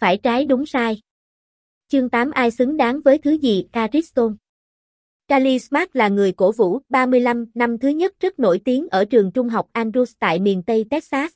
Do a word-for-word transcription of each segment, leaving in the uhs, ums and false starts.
phải trái đúng sai. Chương tám Ai xứng đáng với thứ gì? Ariston. Kali Smart là người cổ vũ, ba mươi lăm, năm thứ nhất rất nổi tiếng ở trường trung học Andrews tại miền Tây Texas.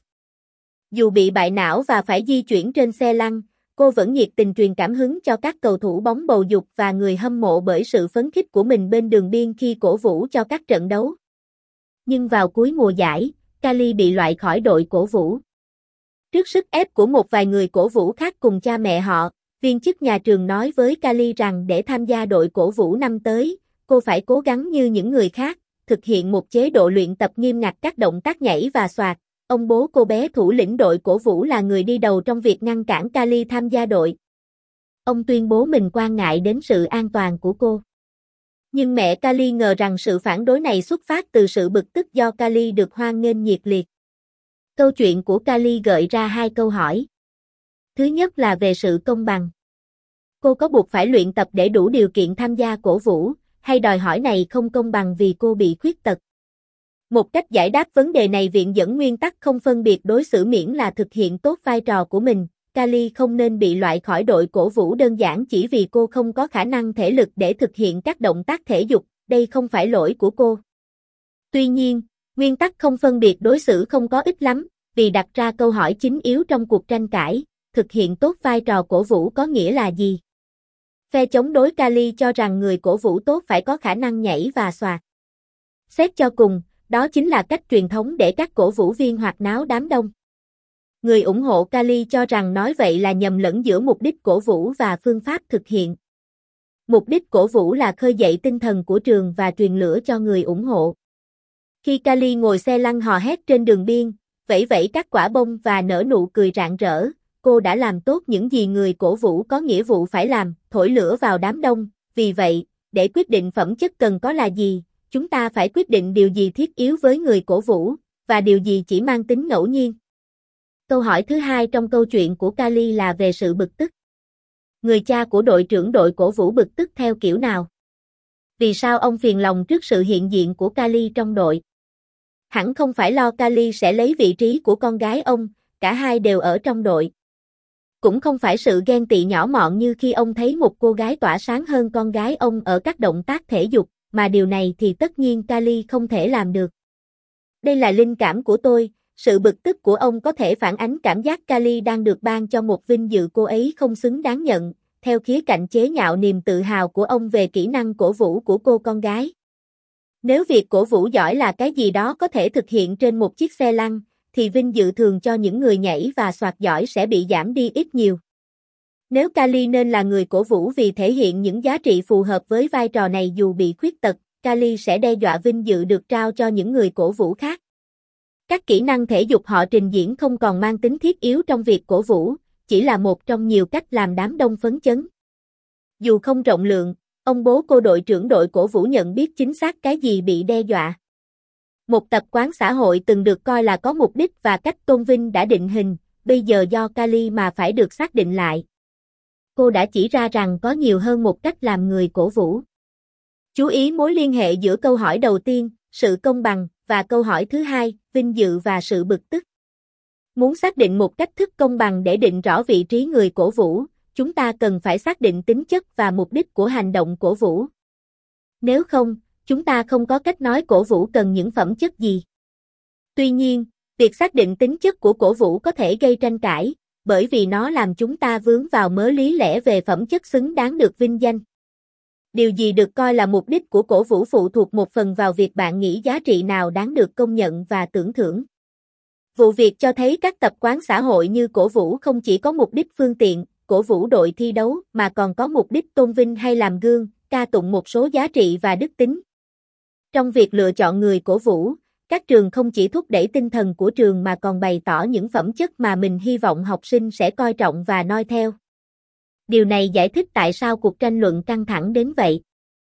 Dù bị bại não và phải di chuyển trên xe lăn, cô vẫn nhiệt tình truyền cảm hứng cho các cầu thủ bóng bầu dục và người hâm mộ bởi sự phấn khích của mình bên đường biên khi cổ vũ cho các trận đấu. Nhưng vào cuối mùa giải, Kali bị loại khỏi đội cổ vũ. Trước sức ép của một vài người cổ vũ khác cùng cha mẹ họ, viên chức nhà trường nói với Kali rằng để tham gia đội cổ vũ năm tới, cô phải cố gắng như những người khác, thực hiện một chế độ luyện tập nghiêm ngặt các động tác nhảy và xoạc. Ông bố cô bé thủ lĩnh đội cổ vũ là người đi đầu trong việc ngăn cản Kali tham gia đội. Ông tuyên bố mình quan ngại đến sự an toàn của cô. Nhưng mẹ Kali ngờ rằng sự phản đối này xuất phát từ sự bực tức do Kali được hoan nghênh nhiệt liệt. Câu chuyện của Kali gợi ra hai câu hỏi. Thứ nhất là về sự công bằng. Cô có buộc phải luyện tập để đủ điều kiện tham gia cổ vũ, hay đòi hỏi này không công bằng vì cô bị khuyết tật? Một cách giải đáp vấn đề này viện dẫn nguyên tắc không phân biệt đối xử miễn là thực hiện tốt vai trò của mình. Kali không nên bị loại khỏi đội cổ vũ đơn giản chỉ vì cô không có khả năng thể lực để thực hiện các động tác thể dục, đây không phải lỗi của cô. Tuy nhiên, nguyên tắc không phân biệt đối xử không có ích lắm, vì đặt ra câu hỏi chính yếu trong cuộc tranh cãi, thực hiện tốt vai trò cổ vũ có nghĩa là gì? Phe chống đối Kali cho rằng người cổ vũ tốt phải có khả năng nhảy và xoạc. Xét cho cùng, đó chính là cách truyền thống để các cổ vũ viên hoạt náo đám đông. Người ủng hộ Kali cho rằng nói vậy là nhầm lẫn giữa mục đích cổ vũ và phương pháp thực hiện. Mục đích cổ vũ là khơi dậy tinh thần của trường và truyền lửa cho người ủng hộ. Khi Kali ngồi xe lăn hò hét trên đường biên, vẫy vẫy các quả bông và nở nụ cười rạng rỡ, cô đã làm tốt những gì người cổ vũ có nghĩa vụ phải làm, thổi lửa vào đám đông. Vì vậy, để quyết định phẩm chất cần có là gì, chúng ta phải quyết định điều gì thiết yếu với người cổ vũ, và điều gì chỉ mang tính ngẫu nhiên. Câu hỏi thứ hai trong câu chuyện của Kali là về sự bực tức. Người cha của đội trưởng đội cổ vũ bực tức theo kiểu nào? Vì sao ông phiền lòng trước sự hiện diện của Kali trong đội? Hẳn không phải lo Kali sẽ lấy vị trí của con gái ông, cả hai đều ở trong đội. Cũng không phải sự ghen tị nhỏ mọn như khi ông thấy một cô gái tỏa sáng hơn con gái ông ở các động tác thể dục, mà điều này thì tất nhiên Kali không thể làm được. Đây là linh cảm của tôi, sự bực tức của ông có thể phản ánh cảm giác Kali đang được ban cho một vinh dự cô ấy không xứng đáng nhận, theo khía cạnh chế nhạo niềm tự hào của ông về kỹ năng cổ vũ của cô con gái. Nếu việc cổ vũ giỏi là cái gì đó có thể thực hiện trên một chiếc xe lăn, thì vinh dự thường cho những người nhảy và xoạc giỏi sẽ bị giảm đi ít nhiều. Nếu Kali nên là người cổ vũ vì thể hiện những giá trị phù hợp với vai trò này dù bị khuyết tật, Kali sẽ đe dọa vinh dự được trao cho những người cổ vũ khác. Các kỹ năng thể dục họ trình diễn không còn mang tính thiết yếu trong việc cổ vũ, chỉ là một trong nhiều cách làm đám đông phấn chấn. Dù không rộng lượng, ông bố cô đội trưởng đội cổ vũ nhận biết chính xác cái gì bị đe dọa. Một tập quán xã hội từng được coi là có mục đích và cách tôn vinh đã định hình, bây giờ do Kali mà phải được xác định lại. Cô đã chỉ ra rằng có nhiều hơn một cách làm người cổ vũ. Chú ý mối liên hệ giữa câu hỏi đầu tiên, sự công bằng, và câu hỏi thứ hai, vinh dự và sự bực tức. Muốn xác định một cách thức công bằng để định rõ vị trí người cổ vũ, chúng ta cần phải xác định tính chất và mục đích của hành động cổ vũ. Nếu không, chúng ta không có cách nói cổ vũ cần những phẩm chất gì. Tuy nhiên, việc xác định tính chất của cổ vũ có thể gây tranh cãi, bởi vì nó làm chúng ta vướng vào mớ lý lẽ về phẩm chất xứng đáng được vinh danh. Điều gì được coi là mục đích của cổ vũ phụ thuộc một phần vào việc bạn nghĩ giá trị nào đáng được công nhận và tưởng thưởng. Vụ việc cho thấy các tập quán xã hội như cổ vũ không chỉ có mục đích phương tiện, cổ vũ đội thi đấu mà còn có mục đích tôn vinh hay làm gương, ca tụng một số giá trị và đức tính. Trong việc lựa chọn người cổ vũ, các trường không chỉ thúc đẩy tinh thần của trường mà còn bày tỏ những phẩm chất mà mình hy vọng học sinh sẽ coi trọng và noi theo. Điều này giải thích tại sao cuộc tranh luận căng thẳng đến vậy.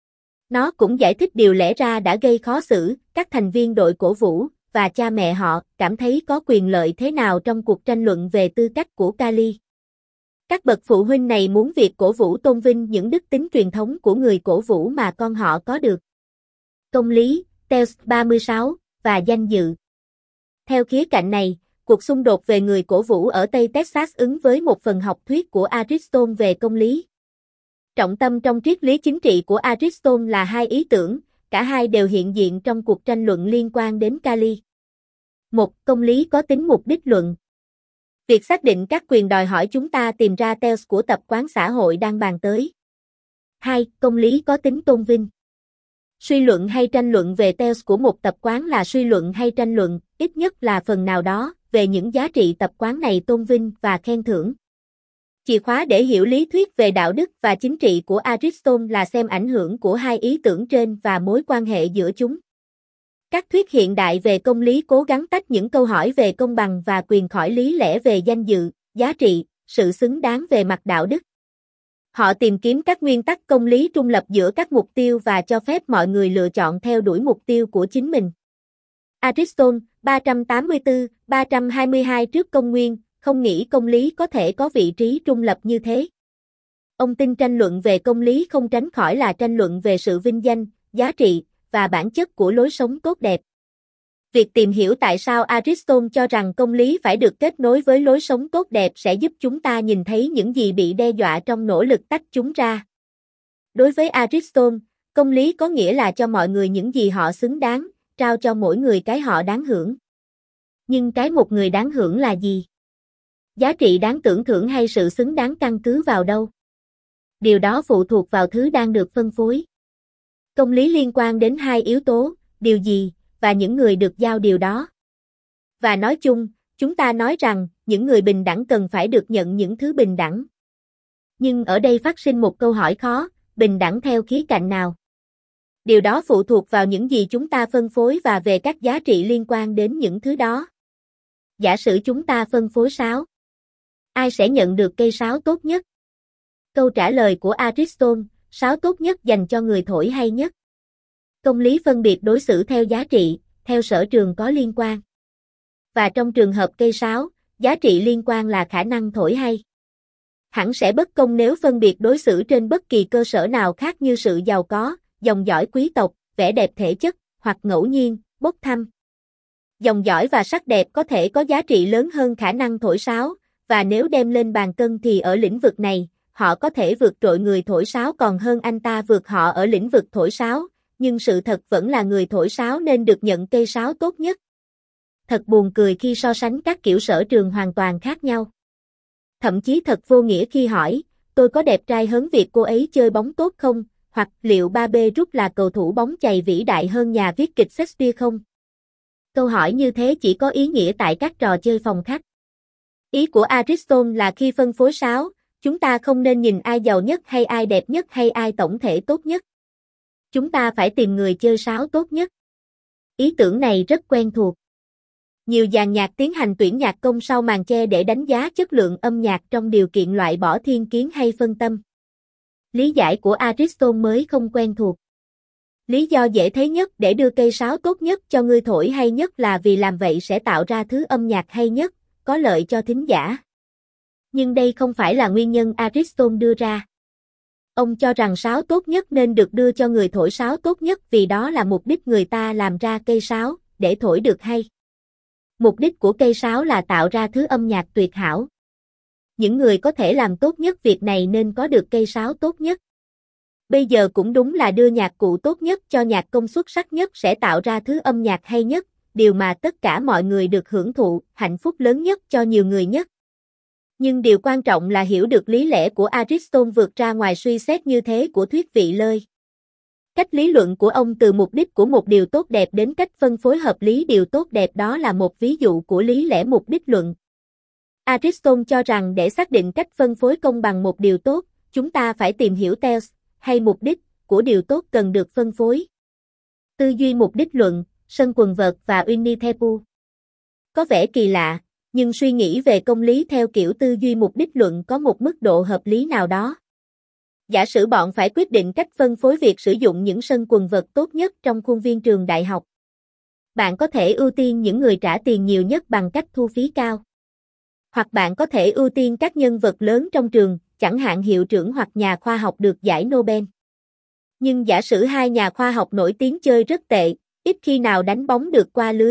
Nó cũng giải thích điều lẽ ra đã gây khó xử, các thành viên đội cổ vũ, và cha mẹ họ, cảm thấy có quyền lợi thế nào trong cuộc tranh luận về tư cách của Kali. Các bậc phụ huynh này muốn việc cổ vũ tôn vinh những đức tính truyền thống của người cổ vũ mà con họ có được. Công lý, Tels ba mươi sáu, và danh dự. Theo khía cạnh này, cuộc xung đột về người cổ vũ ở Tây Texas ứng với một phần học thuyết của Aristotle về công lý. Trọng tâm trong triết lý chính trị của Aristotle là hai ý tưởng, cả hai đều hiện diện trong cuộc tranh luận liên quan đến Kali. một. Công lý có tính mục đích luận. Việc xác định các quyền đòi hỏi chúng ta tìm ra Teos của tập quán xã hội đang bàn tới. hai. Công lý có tính tôn vinh. Suy luận hay tranh luận về Teos của một tập quán là suy luận hay tranh luận, ít nhất là phần nào đó, về những giá trị tập quán này tôn vinh và khen thưởng. Chìa khóa để hiểu lý thuyết về đạo đức và chính trị của Aristotle là xem ảnh hưởng của hai ý tưởng trên và mối quan hệ giữa chúng. Các thuyết hiện đại về công lý cố gắng tách những câu hỏi về công bằng và quyền khỏi lý lẽ về danh dự, giá trị, sự xứng đáng về mặt đạo đức. Họ tìm kiếm các nguyên tắc công lý trung lập giữa các mục tiêu và cho phép mọi người lựa chọn theo đuổi mục tiêu của chính mình. Aristotle, ba trăm tám mươi tư đến ba trăm hai mươi hai trước công nguyên, không nghĩ công lý có thể có vị trí trung lập như thế. Ông tin tranh luận về công lý không tránh khỏi là tranh luận về sự vinh danh, giá trị, và bản chất của lối sống tốt đẹp. Việc tìm hiểu tại sao Aristotle cho rằng công lý phải được kết nối với lối sống tốt đẹp sẽ giúp chúng ta nhìn thấy những gì bị đe dọa trong nỗ lực tách chúng ra. Đối với Aristotle, công lý có nghĩa là cho mọi người những gì họ xứng đáng, trao cho mỗi người cái họ đáng hưởng. Nhưng cái một người đáng hưởng là gì? Giá trị đáng tưởng thưởng hay sự xứng đáng căn cứ vào đâu? Điều đó phụ thuộc vào thứ đang được phân phối. Công lý liên quan đến hai yếu tố, điều gì, và những người được giao điều đó. Và nói chung, chúng ta nói rằng, những người bình đẳng cần phải được nhận những thứ bình đẳng. Nhưng ở đây phát sinh một câu hỏi khó, bình đẳng theo khía cạnh nào? Điều đó phụ thuộc vào những gì chúng ta phân phối và về các giá trị liên quan đến những thứ đó. Giả sử chúng ta phân phối sáo. Ai sẽ nhận được cây sáo tốt nhất? Câu trả lời của Aristotle, sáo tốt nhất dành cho người thổi hay nhất. Công lý phân biệt đối xử theo giá trị, theo sở trường có liên quan. Và trong trường hợp cây sáo, giá trị liên quan là khả năng thổi hay. Hẳn sẽ bất công nếu phân biệt đối xử trên bất kỳ cơ sở nào khác như sự giàu có, dòng dõi quý tộc, vẻ đẹp thể chất, hoặc ngẫu nhiên, bốc thăm. Dòng dõi và sắc đẹp có thể có giá trị lớn hơn khả năng thổi sáo, và nếu đem lên bàn cân thì ở lĩnh vực này, họ có thể vượt trội người thổi sáo còn hơn anh ta vượt họ ở lĩnh vực thổi sáo, nhưng sự thật vẫn là người thổi sáo nên được nhận cây sáo tốt nhất. Thật buồn cười khi so sánh các kiểu sở trường hoàn toàn khác nhau. Thậm chí thật vô nghĩa khi hỏi, tôi có đẹp trai hơn việc cô ấy chơi bóng tốt không, hoặc liệu Babe Ruth là cầu thủ bóng chày vĩ đại hơn nhà viết kịch Shakespeare không? Câu hỏi như thế chỉ có ý nghĩa tại các trò chơi phòng khách. Ý của Aristotle là khi phân phối sáo, chúng ta không nên nhìn ai giàu nhất hay ai đẹp nhất hay ai tổng thể tốt nhất. Chúng ta phải tìm người chơi sáo tốt nhất. Ý tưởng này rất quen thuộc. Nhiều dàn nhạc tiến hành tuyển nhạc công sau màn che để đánh giá chất lượng âm nhạc trong điều kiện loại bỏ thiên kiến hay phân tâm. Lý giải của Aristotle mới không quen thuộc. Lý do dễ thấy nhất để đưa cây sáo tốt nhất cho người thổi hay nhất là vì làm vậy sẽ tạo ra thứ âm nhạc hay nhất, có lợi cho thính giả. Nhưng đây không phải là nguyên nhân Aristotle đưa ra. Ông cho rằng sáo tốt nhất nên được đưa cho người thổi sáo tốt nhất vì đó là mục đích người ta làm ra cây sáo, để thổi được hay. Mục đích của cây sáo là tạo ra thứ âm nhạc tuyệt hảo. Những người có thể làm tốt nhất việc này nên có được cây sáo tốt nhất. Bây giờ cũng đúng là đưa nhạc cụ tốt nhất cho nhạc công xuất sắc nhất sẽ tạo ra thứ âm nhạc hay nhất, điều mà tất cả mọi người được hưởng thụ, hạnh phúc lớn nhất cho nhiều người nhất. Nhưng điều quan trọng là hiểu được lý lẽ của Aristotle vượt ra ngoài suy xét như thế của thuyết vị lơi. Cách lý luận của ông từ mục đích của một điều tốt đẹp đến cách phân phối hợp lý điều tốt đẹp đó là một ví dụ của lý lẽ mục đích luận. Aristotle cho rằng để xác định cách phân phối công bằng một điều tốt, chúng ta phải tìm hiểu Teos, hay mục đích, của điều tốt cần được phân phối. Tư duy mục đích luận, sân quần vợt và Winnie the Pooh. Có vẻ kỳ lạ, nhưng suy nghĩ về công lý theo kiểu tư duy mục đích luận có một mức độ hợp lý nào đó. Giả sử bọn phải quyết định cách phân phối việc sử dụng những sân quần vợt tốt nhất trong khuôn viên trường đại học. Bạn có thể ưu tiên những người trả tiền nhiều nhất bằng cách thu phí cao. Hoặc bạn có thể ưu tiên các nhân vật lớn trong trường, chẳng hạn hiệu trưởng hoặc nhà khoa học được giải Nobel. Nhưng giả sử hai nhà khoa học nổi tiếng chơi rất tệ, ít khi nào đánh bóng được qua lưới,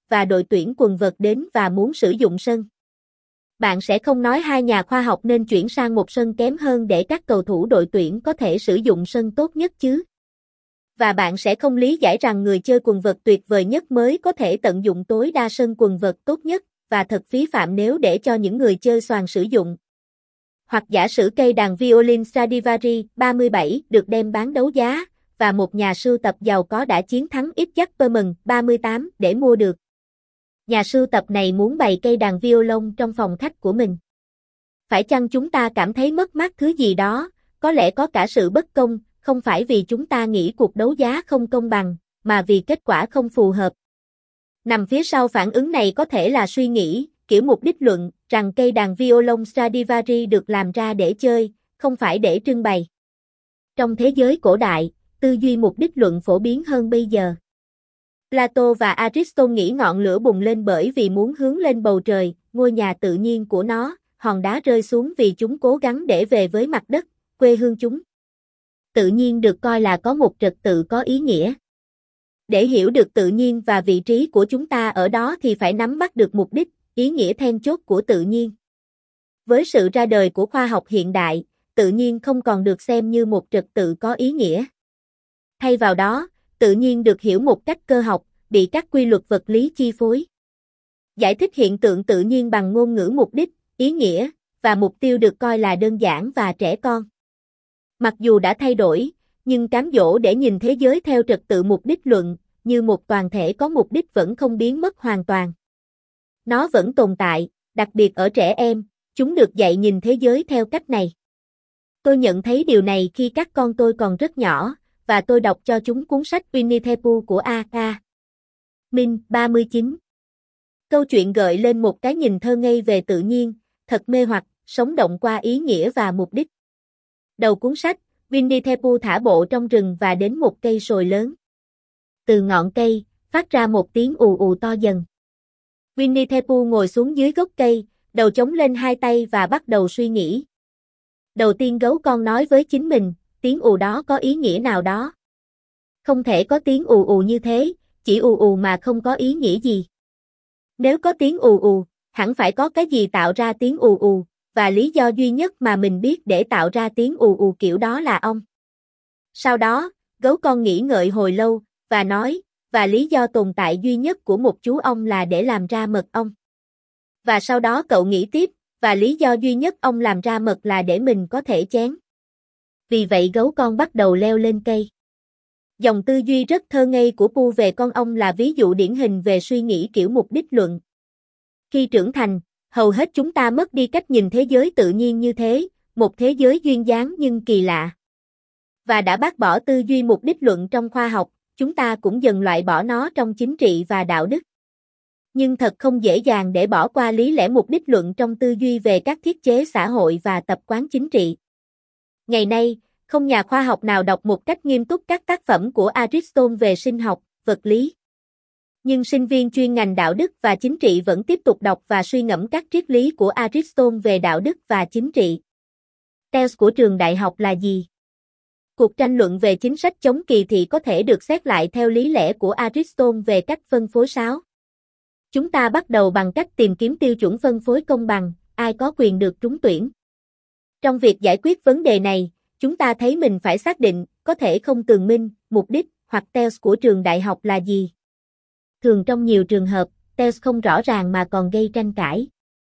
và đội tuyển quần vợt đến và muốn sử dụng sân. Bạn sẽ không nói hai nhà khoa học nên chuyển sang một sân kém hơn để các cầu thủ đội tuyển có thể sử dụng sân tốt nhất chứ. Và bạn sẽ không lý giải rằng người chơi quần vợt tuyệt vời nhất mới có thể tận dụng tối đa sân quần vợt tốt nhất, và thật phí phạm nếu để cho những người chơi xoàn sử dụng. Hoặc giả sử cây đàn violin Stradivari ba mươi bảy được đem bán đấu giá, và một nhà sưu tập giàu có đã chiến thắng Isaac Perman ba mươi tám để mua được. Nhà sưu tập này muốn bày cây đàn violon trong phòng khách của mình. Phải chăng chúng ta cảm thấy mất mát thứ gì đó, có lẽ có cả sự bất công, không phải vì chúng ta nghĩ cuộc đấu giá không công bằng, mà vì kết quả không phù hợp. Nằm phía sau phản ứng này có thể là suy nghĩ, kiểu mục đích luận, rằng cây đàn violon Stradivari được làm ra để chơi, không phải để trưng bày. Trong thế giới cổ đại, tư duy mục đích luận phổ biến hơn bây giờ. Plato và Aristotle nghĩ ngọn lửa bùng lên bởi vì muốn hướng lên bầu trời, ngôi nhà tự nhiên của nó, hòn đá rơi xuống vì chúng cố gắng để về với mặt đất, quê hương chúng. Tự nhiên được coi là có một trật tự có ý nghĩa. Để hiểu được tự nhiên và vị trí của chúng ta ở đó thì phải nắm bắt được mục đích, ý nghĩa then chốt của tự nhiên. Với sự ra đời của khoa học hiện đại, tự nhiên không còn được xem như một trật tự có ý nghĩa. Thay vào đó, tự nhiên được hiểu một cách cơ học, bị các quy luật vật lý chi phối. Giải thích hiện tượng tự nhiên bằng ngôn ngữ mục đích, ý nghĩa, và mục tiêu được coi là đơn giản và trẻ con. Mặc dù đã thay đổi, nhưng cám dỗ để nhìn thế giới theo trật tự mục đích luận, như một toàn thể có mục đích vẫn không biến mất hoàn toàn. Nó vẫn tồn tại, đặc biệt ở trẻ em, chúng được dạy nhìn thế giới theo cách này. Tôi nhận thấy điều này khi các con tôi còn rất nhỏ, và tôi đọc cho chúng cuốn sách Winnie the Pooh của A K Min, ba mươi chín. Câu chuyện gợi lên một cái nhìn thơ ngây về tự nhiên, thật mê hoặc, sống động qua ý nghĩa và mục đích. Đầu cuốn sách, Winnie the Pooh thả bộ trong rừng và đến một cây sồi lớn. Từ ngọn cây, phát ra một tiếng ù ù to dần. Winnie the Pooh ngồi xuống dưới gốc cây, đầu chống lên hai tay và bắt đầu suy nghĩ. Đầu tiên gấu con nói với chính mình, tiếng ù đó có ý nghĩa nào đó. Không thể có tiếng ù ù như thế, chỉ ù ù mà không có ý nghĩa gì. Nếu có tiếng ù ù, hẳn phải có cái gì tạo ra tiếng ù ù, và lý do duy nhất mà mình biết để tạo ra tiếng ù ù kiểu đó là ong. Sau đó, gấu con nghĩ ngợi hồi lâu, và nói, và lý do tồn tại duy nhất của một chú ong là để làm ra mật ong. Và sau đó cậu nghĩ tiếp, và lý do duy nhất ong làm ra mật là để mình có thể chén. Vì vậy gấu con bắt đầu leo lên cây. Dòng tư duy rất thơ ngây của Pooh về con ong là ví dụ điển hình về suy nghĩ kiểu mục đích luận. Khi trưởng thành, hầu hết chúng ta mất đi cách nhìn thế giới tự nhiên như thế, một thế giới duyên dáng nhưng kỳ lạ. Và đã bác bỏ tư duy mục đích luận trong khoa học, chúng ta cũng dần loại bỏ nó trong chính trị và đạo đức. Nhưng thật không dễ dàng để bỏ qua lý lẽ mục đích luận trong tư duy về các thiết chế xã hội và tập quán chính trị. Ngày nay, không nhà khoa học nào đọc một cách nghiêm túc các tác phẩm của Aristotle về sinh học, vật lý. Nhưng sinh viên chuyên ngành đạo đức và chính trị vẫn tiếp tục đọc và suy ngẫm các triết lý của Aristotle về đạo đức và chính trị. Teos của trường đại học là gì? Cuộc tranh luận về chính sách chống kỳ thị có thể được xét lại theo lý lẽ của Aristotle về cách phân phối sáo. Chúng ta bắt đầu bằng cách tìm kiếm tiêu chuẩn phân phối công bằng, ai có quyền được trúng tuyển. Trong việc giải quyết vấn đề này, chúng ta thấy mình phải xác định, có thể không tường minh, mục đích, hoặc teos của trường đại học là gì. Thường trong nhiều trường hợp, teos không rõ ràng mà còn gây tranh cãi.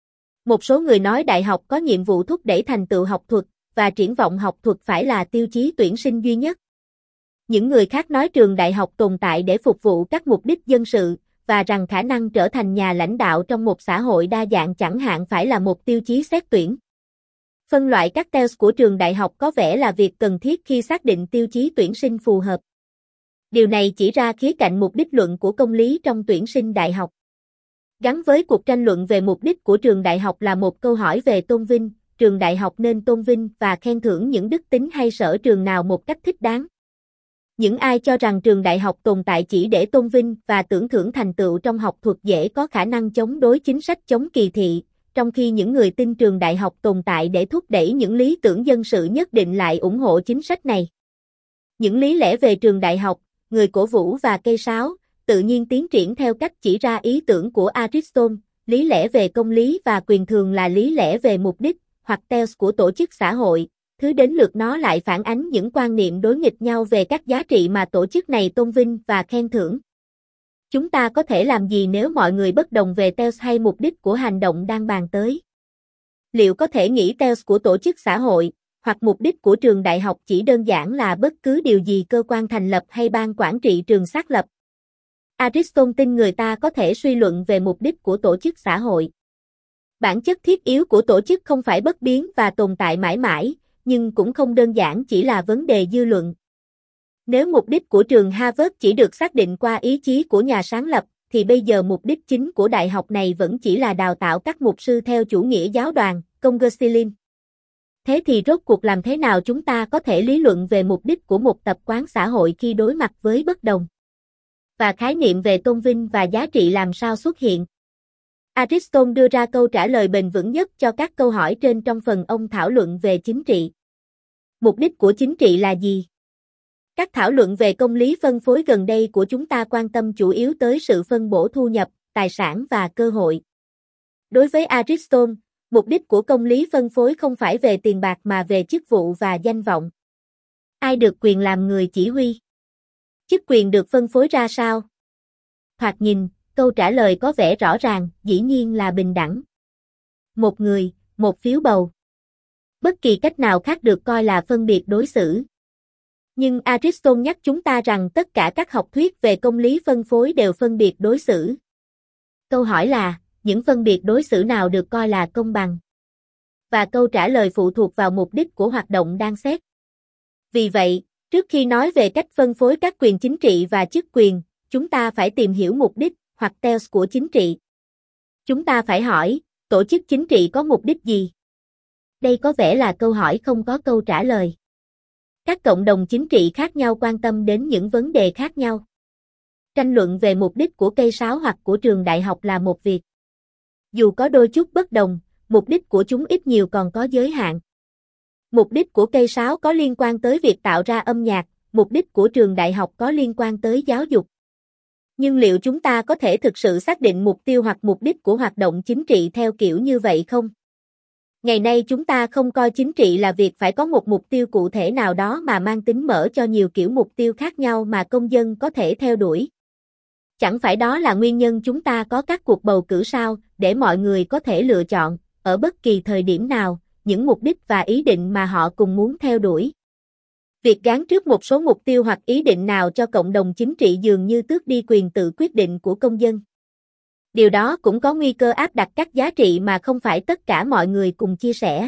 Một số người nói đại học có nhiệm vụ thúc đẩy thành tựu học thuật, và triển vọng học thuật phải là tiêu chí tuyển sinh duy nhất. Những người khác nói trường đại học tồn tại để phục vụ các mục đích dân sự, và rằng khả năng trở thành nhà lãnh đạo trong một xã hội đa dạng chẳng hạn phải là một tiêu chí xét tuyển. Phân loại các teos của trường đại học có vẻ là việc cần thiết khi xác định tiêu chí tuyển sinh phù hợp. Điều này chỉ ra khía cạnh mục đích luận của công lý trong tuyển sinh đại học. Gắn với cuộc tranh luận về mục đích của trường đại học là một câu hỏi về tôn vinh, trường đại học nên tôn vinh và khen thưởng những đức tính hay sở trường nào một cách thích đáng. Những ai cho rằng trường đại học tồn tại chỉ để tôn vinh và tưởng thưởng thành tựu trong học thuật dễ có khả năng chống đối chính sách chống kỳ thị, trong khi những người tin trường đại học tồn tại để thúc đẩy những lý tưởng dân sự nhất định lại ủng hộ chính sách này. Những lý lẽ về trường đại học, người cổ vũ và cây sáo, tự nhiên tiến triển theo cách chỉ ra ý tưởng của Aristotle, lý lẽ về công lý và quyền thường là lý lẽ về mục đích, hoặc telos của tổ chức xã hội, thứ đến lượt nó lại phản ánh những quan niệm đối nghịch nhau về các giá trị mà tổ chức này tôn vinh và khen thưởng. Chúng ta có thể làm gì nếu mọi người bất đồng về telos hay mục đích của hành động đang bàn tới? Liệu có thể nghĩ telos của tổ chức xã hội, hoặc mục đích của trường đại học chỉ đơn giản là bất cứ điều gì cơ quan thành lập hay ban quản trị trường xác lập? Aristotle tin người ta có thể suy luận về mục đích của tổ chức xã hội. Bản chất thiết yếu của tổ chức không phải bất biến và tồn tại mãi mãi, nhưng cũng không đơn giản chỉ là vấn đề dư luận. Nếu mục đích của trường Harvard chỉ được xác định qua ý chí của nhà sáng lập, thì bây giờ mục đích chính của đại học này vẫn chỉ là đào tạo các mục sư theo chủ nghĩa giáo đoàn, Congregationalism. Thế thì rốt cuộc làm thế nào chúng ta có thể lý luận về mục đích của một tập quán xã hội khi đối mặt với bất đồng? Và khái niệm về tôn vinh và giá trị làm sao xuất hiện? Aristotle đưa ra câu trả lời bền vững nhất cho các câu hỏi trên trong phần ông thảo luận về chính trị. Mục đích của chính trị là gì? Các thảo luận về công lý phân phối gần đây của chúng ta quan tâm chủ yếu tới sự phân bổ thu nhập, tài sản và cơ hội. Đối với Aristotle, mục đích của công lý phân phối không phải về tiền bạc mà về chức vụ và danh vọng. Ai được quyền làm người chỉ huy? Chức quyền được phân phối ra sao? Thoạt nhìn, câu trả lời có vẻ rõ ràng, dĩ nhiên là bình đẳng. Một người, một phiếu bầu. Bất kỳ cách nào khác được coi là phân biệt đối xử. Nhưng Aristotle nhắc chúng ta rằng tất cả các học thuyết về công lý phân phối đều phân biệt đối xử. Câu hỏi là, những phân biệt đối xử nào được coi là công bằng? Và câu trả lời phụ thuộc vào mục đích của hoạt động đang xét. Vì vậy, trước khi nói về cách phân phối các quyền chính trị và chức quyền, chúng ta phải tìm hiểu mục đích, hoặc telos của chính trị. Chúng ta phải hỏi, tổ chức chính trị có mục đích gì? Đây có vẻ là câu hỏi không có câu trả lời. Các cộng đồng chính trị khác nhau quan tâm đến những vấn đề khác nhau. Tranh luận về mục đích của cây sáo hoặc của trường đại học là một việc. Dù có đôi chút bất đồng, mục đích của chúng ít nhiều còn có giới hạn. Mục đích của cây sáo có liên quan tới việc tạo ra âm nhạc, mục đích của trường đại học có liên quan tới giáo dục. Nhưng liệu chúng ta có thể thực sự xác định mục tiêu hoặc mục đích của hoạt động chính trị theo kiểu như vậy không? Ngày nay chúng ta không coi chính trị là việc phải có một mục tiêu cụ thể nào đó mà mang tính mở cho nhiều kiểu mục tiêu khác nhau mà công dân có thể theo đuổi. Chẳng phải đó là nguyên nhân chúng ta có các cuộc bầu cử sao, để mọi người có thể lựa chọn, ở bất kỳ thời điểm nào, những mục đích và ý định mà họ cùng muốn theo đuổi. Việc gán trước một số mục tiêu hoặc ý định nào cho cộng đồng chính trị dường như tước đi quyền tự quyết định của công dân. Điều đó cũng có nguy cơ áp đặt các giá trị mà không phải tất cả mọi người cùng chia sẻ.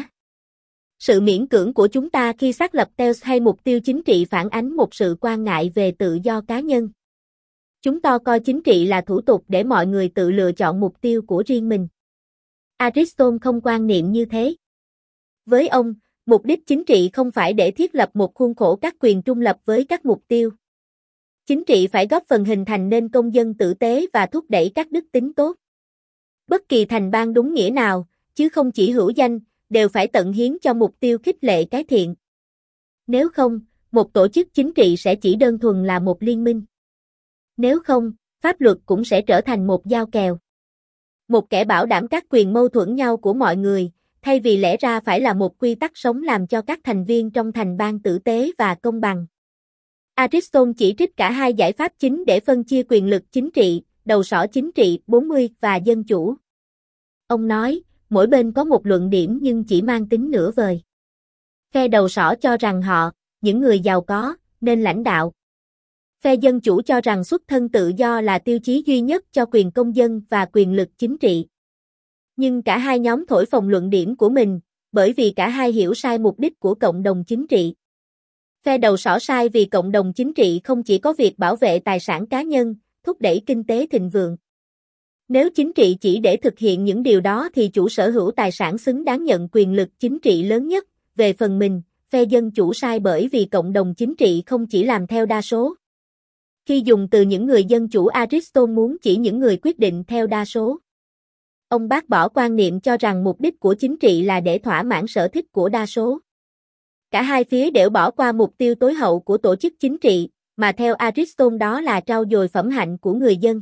Sự miễn cưỡng của chúng ta khi xác lập telos hay mục tiêu chính trị phản ánh một sự quan ngại về tự do cá nhân. Chúng ta coi chính trị là thủ tục để mọi người tự lựa chọn mục tiêu của riêng mình. Aristotle không quan niệm như thế. Với ông, mục đích chính trị không phải để thiết lập một khuôn khổ các quyền trung lập với các mục tiêu. Chính trị phải góp phần hình thành nên công dân tử tế và thúc đẩy các đức tính tốt. Bất kỳ thành ban đúng nghĩa nào, chứ không chỉ hữu danh, đều phải tận hiến cho mục tiêu khích lệ cái thiện. Nếu không, một tổ chức chính trị sẽ chỉ đơn thuần là một liên minh. Nếu không, pháp luật cũng sẽ trở thành một dao kèo. Một kẻ bảo đảm các quyền mâu thuẫn nhau của mọi người, thay vì lẽ ra phải là một quy tắc sống làm cho các thành viên trong thành ban tử tế và công bằng. Aristotle chỉ trích cả hai giải pháp chính để phân chia quyền lực chính trị, đầu sỏ chính trị bốn mươi và dân chủ. Ông nói, mỗi bên có một luận điểm nhưng chỉ mang tính nửa vời. Phe đầu sỏ cho rằng họ, những người giàu có, nên lãnh đạo. Phe dân chủ cho rằng xuất thân tự do là tiêu chí duy nhất cho quyền công dân và quyền lực chính trị. Nhưng cả hai nhóm thổi phồng luận điểm của mình, bởi vì cả hai hiểu sai mục đích của cộng đồng chính trị. Phe đầu sỏ sai vì cộng đồng chính trị không chỉ có việc bảo vệ tài sản cá nhân, thúc đẩy kinh tế thịnh vượng. Nếu chính trị chỉ để thực hiện những điều đó thì chủ sở hữu tài sản xứng đáng nhận quyền lực chính trị lớn nhất. Về phần mình, phe dân chủ sai bởi vì cộng đồng chính trị không chỉ làm theo đa số. Khi dùng từ những người dân chủ, Aristotle muốn chỉ những người quyết định theo đa số. Ông bác bỏ quan niệm cho rằng mục đích của chính trị là để thỏa mãn sở thích của đa số. Cả hai phía đều bỏ qua mục tiêu tối hậu của tổ chức chính trị, mà theo Aristotle đó là trau dồi phẩm hạnh của người dân.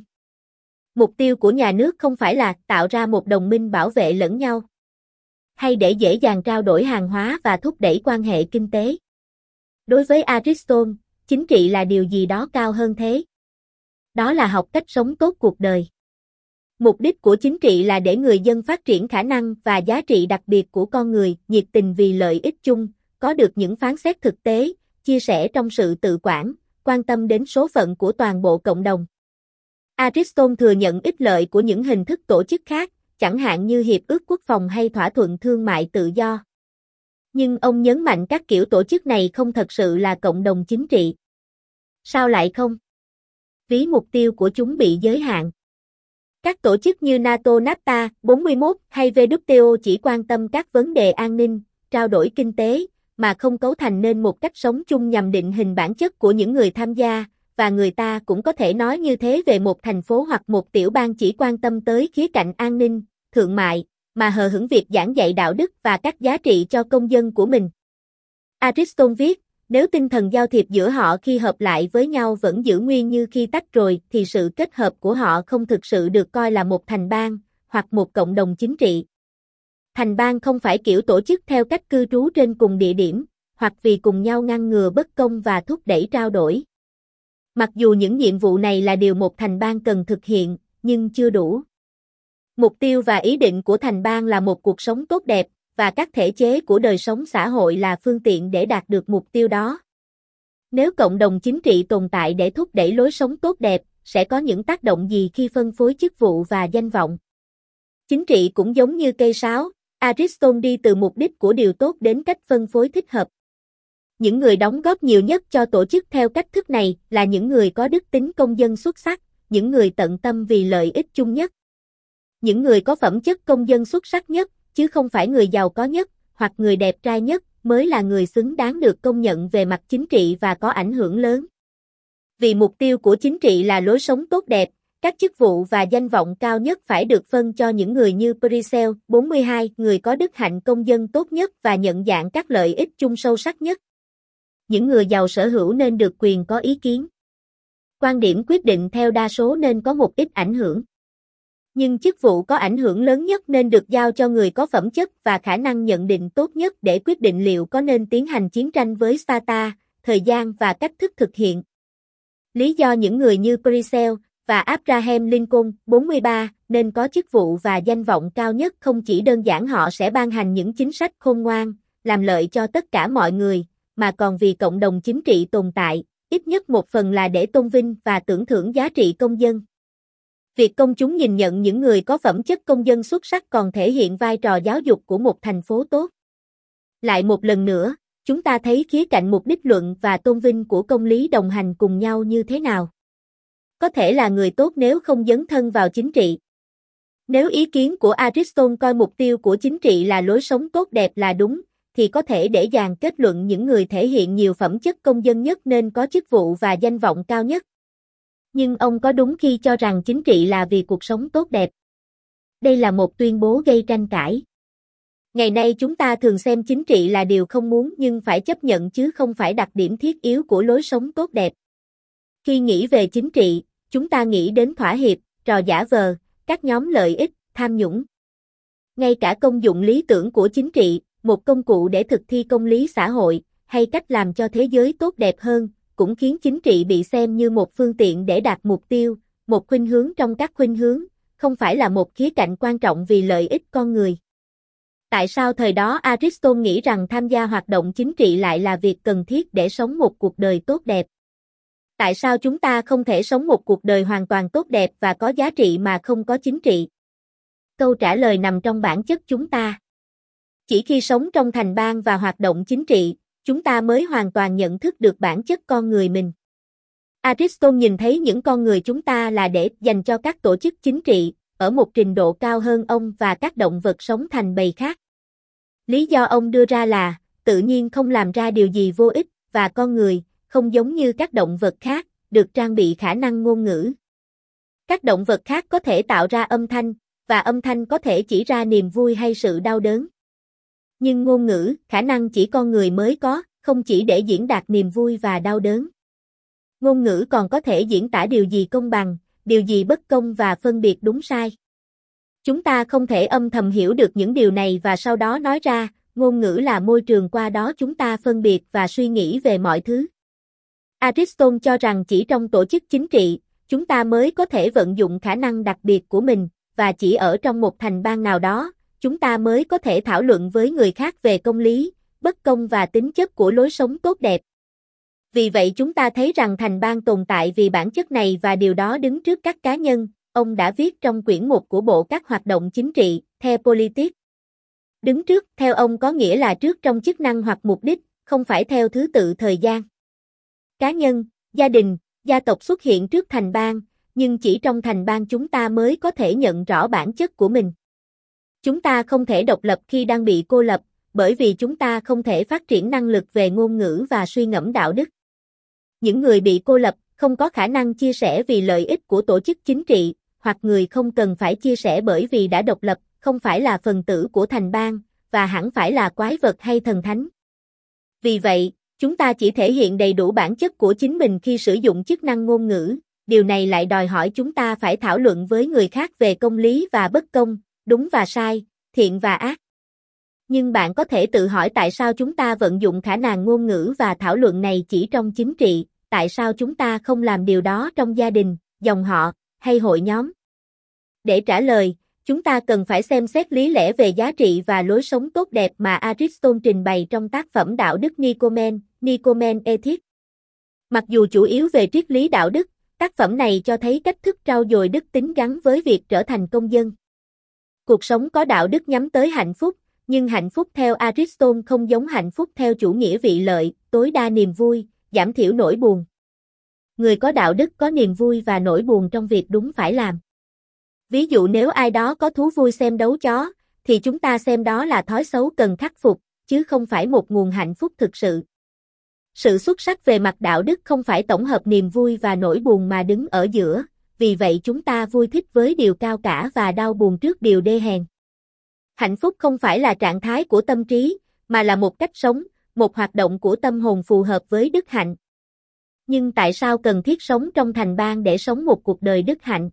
Mục tiêu của nhà nước không phải là tạo ra một đồng minh bảo vệ lẫn nhau, hay để dễ dàng trao đổi hàng hóa và thúc đẩy quan hệ kinh tế. Đối với Aristotle, chính trị là điều gì đó cao hơn thế. Đó là học cách sống tốt cuộc đời. Mục đích của chính trị là để người dân phát triển khả năng và giá trị đặc biệt của con người, nhiệt tình vì lợi ích chung, có được những phán xét thực tế, chia sẻ trong sự tự quản, quan tâm đến số phận của toàn bộ cộng đồng. Aristotle thừa nhận ích lợi của những hình thức tổ chức khác, chẳng hạn như hiệp ước quốc phòng hay thỏa thuận thương mại tự do. Nhưng ông nhấn mạnh các kiểu tổ chức này không thật sự là cộng đồng chính trị. Sao lại không? Vì mục tiêu của chúng bị giới hạn. Các tổ chức như NATO, NAFTA, bốn mươi mốt hay vê kép tê o chỉ quan tâm các vấn đề an ninh, trao đổi kinh tế, mà không cấu thành nên một cách sống chung nhằm định hình bản chất của những người tham gia, và người ta cũng có thể nói như thế về một thành phố hoặc một tiểu bang chỉ quan tâm tới khía cạnh an ninh, thương mại, mà hờ hững việc giảng dạy đạo đức và các giá trị cho công dân của mình. Aristotle viết, nếu tinh thần giao thiệp giữa họ khi hợp lại với nhau vẫn giữ nguyên như khi tách rồi thì sự kết hợp của họ không thực sự được coi là một thành bang, hoặc một cộng đồng chính trị. Thành bang không phải kiểu tổ chức theo cách cư trú trên cùng địa điểm, hoặc vì cùng nhau ngăn ngừa bất công và thúc đẩy trao đổi. Mặc dù những nhiệm vụ này là điều một thành bang cần thực hiện, nhưng chưa đủ. Mục tiêu và ý định của thành bang là một cuộc sống tốt đẹp, và các thể chế của đời sống xã hội là phương tiện để đạt được mục tiêu đó. Nếu cộng đồng chính trị tồn tại để thúc đẩy lối sống tốt đẹp, sẽ có những tác động gì khi phân phối chức vụ và danh vọng? Chính trị cũng giống như cây sáo, Aristotle đi từ mục đích của điều tốt đến cách phân phối thích hợp. Những người đóng góp nhiều nhất cho tổ chức theo cách thức này là những người có đức tính công dân xuất sắc, những người tận tâm vì lợi ích chung nhất. Những người có phẩm chất công dân xuất sắc nhất, chứ không phải người giàu có nhất, hoặc người đẹp trai nhất, mới là người xứng đáng được công nhận về mặt chính trị và có ảnh hưởng lớn. Vì mục tiêu của chính trị là lối sống tốt đẹp, các chức vụ và danh vọng cao nhất phải được phân cho những người như Paracel, bốn mươi hai, người có đức hạnh công dân tốt nhất và nhận dạng các lợi ích chung sâu sắc nhất. Những người giàu sở hữu nên được quyền có ý kiến. Quan điểm quyết định theo đa số nên có một ít ảnh hưởng. Nhưng chức vụ có ảnh hưởng lớn nhất nên được giao cho người có phẩm chất và khả năng nhận định tốt nhất để quyết định liệu có nên tiến hành chiến tranh với Sparta, thời gian và cách thức thực hiện. Lý do những người như Paracel và Abraham Lincoln, bốn mươi ba, nên có chức vụ và danh vọng cao nhất không chỉ đơn giản họ sẽ ban hành những chính sách khôn ngoan, làm lợi cho tất cả mọi người, mà còn vì cộng đồng chính trị tồn tại, ít nhất một phần là để tôn vinh và tưởng thưởng giá trị công dân. Việc công chúng nhìn nhận những người có phẩm chất công dân xuất sắc còn thể hiện vai trò giáo dục của một thành phố tốt. Lại một lần nữa, chúng ta thấy khía cạnh mục đích luận và tôn vinh của công lý đồng hành cùng nhau như thế nào. Có thể là người tốt nếu không dấn thân vào chính trị. Nếu ý kiến của Aristotle coi mục tiêu của chính trị là lối sống tốt đẹp là đúng, thì có thể dễ dàng kết luận những người thể hiện nhiều phẩm chất công dân nhất nên có chức vụ và danh vọng cao nhất. Nhưng ông có đúng khi cho rằng chính trị là vì cuộc sống tốt đẹp? Đây là một tuyên bố gây tranh cãi. Ngày nay chúng ta thường xem chính trị là điều không muốn nhưng phải chấp nhận chứ không phải đặc điểm thiết yếu của lối sống tốt đẹp. Khi nghĩ về chính trị, chúng ta nghĩ đến thỏa hiệp, trò giả vờ, các nhóm lợi ích, tham nhũng. Ngay cả công dụng lý tưởng của chính trị, một công cụ để thực thi công lý xã hội, hay cách làm cho thế giới tốt đẹp hơn, cũng khiến chính trị bị xem như một phương tiện để đạt mục tiêu, một khuynh hướng trong các khuynh hướng, không phải là một khía cạnh quan trọng vì lợi ích con người. Tại sao thời đó Aristotle nghĩ rằng tham gia hoạt động chính trị lại là việc cần thiết để sống một cuộc đời tốt đẹp? Tại sao chúng ta không thể sống một cuộc đời hoàn toàn tốt đẹp và có giá trị mà không có chính trị? Câu trả lời nằm trong bản chất chúng ta. Chỉ khi sống trong thành bang và hoạt động chính trị, chúng ta mới hoàn toàn nhận thức được bản chất con người mình. Aristotle nhìn thấy những con người chúng ta là để dành cho các tổ chức chính trị, ở một trình độ cao hơn ông và các động vật sống thành bầy khác. Lý do ông đưa ra là, tự nhiên không làm ra điều gì vô ích, và con người, không giống như các động vật khác, được trang bị khả năng ngôn ngữ. Các động vật khác có thể tạo ra âm thanh, và âm thanh có thể chỉ ra niềm vui hay sự đau đớn. Nhưng ngôn ngữ, khả năng chỉ con người mới có, không chỉ để diễn đạt niềm vui và đau đớn. Ngôn ngữ còn có thể diễn tả điều gì công bằng, điều gì bất công và phân biệt đúng sai. Chúng ta không thể âm thầm hiểu được những điều này và sau đó nói ra, ngôn ngữ là môi trường qua đó chúng ta phân biệt và suy nghĩ về mọi thứ. Aristotle cho rằng chỉ trong tổ chức chính trị, chúng ta mới có thể vận dụng khả năng đặc biệt của mình, và chỉ ở trong một thành bang nào đó, chúng ta mới có thể thảo luận với người khác về công lý, bất công và tính chất của lối sống tốt đẹp. Vì vậy chúng ta thấy rằng thành bang tồn tại vì bản chất này và điều đó đứng trước các cá nhân, ông đã viết trong quyển một của bộ các hoạt động chính trị, The Politics. Đứng trước, theo ông có nghĩa là trước trong chức năng hoặc mục đích, không phải theo thứ tự thời gian. Cá nhân, gia đình, gia tộc xuất hiện trước thành bang, nhưng chỉ trong thành bang chúng ta mới có thể nhận rõ bản chất của mình. Chúng ta không thể độc lập khi đang bị cô lập, bởi vì chúng ta không thể phát triển năng lực về ngôn ngữ và suy ngẫm đạo đức. Những người bị cô lập, không có khả năng chia sẻ vì lợi ích của tổ chức chính trị, hoặc người không cần phải chia sẻ bởi vì đã độc lập, không phải là phần tử của thành bang, và hẳn phải là quái vật hay thần thánh. Vì vậy, chúng ta chỉ thể hiện đầy đủ bản chất của chính mình khi sử dụng chức năng ngôn ngữ, điều này lại đòi hỏi chúng ta phải thảo luận với người khác về công lý và bất công, đúng và sai, thiện và ác. Nhưng bạn có thể tự hỏi tại sao chúng ta vận dụng khả năng ngôn ngữ và thảo luận này chỉ trong chính trị, tại sao chúng ta không làm điều đó trong gia đình, dòng họ, hay hội nhóm? Để trả lời, chúng ta cần phải xem xét lý lẽ về giá trị và lối sống tốt đẹp mà Aristotle trình bày trong tác phẩm Đạo đức Nicomachean, Nicomachean Ethics. Mặc dù chủ yếu về triết lý đạo đức, tác phẩm này cho thấy cách thức trau dồi đức tính gắn với việc trở thành công dân. Cuộc sống có đạo đức nhắm tới hạnh phúc, nhưng hạnh phúc theo Aristotle không giống hạnh phúc theo chủ nghĩa vị lợi, tối đa niềm vui, giảm thiểu nỗi buồn. Người có đạo đức có niềm vui và nỗi buồn trong việc đúng phải làm. Ví dụ nếu ai đó có thú vui xem đấu chó, thì chúng ta xem đó là thói xấu cần khắc phục, chứ không phải một nguồn hạnh phúc thực sự. Sự xuất sắc về mặt đạo đức không phải tổng hợp niềm vui và nỗi buồn mà đứng ở giữa, vì vậy chúng ta vui thích với điều cao cả và đau buồn trước điều đê hèn. Hạnh phúc không phải là trạng thái của tâm trí, mà là một cách sống, một hoạt động của tâm hồn phù hợp với đức hạnh. Nhưng tại sao cần thiết sống trong thành bang để sống một cuộc đời đức hạnh?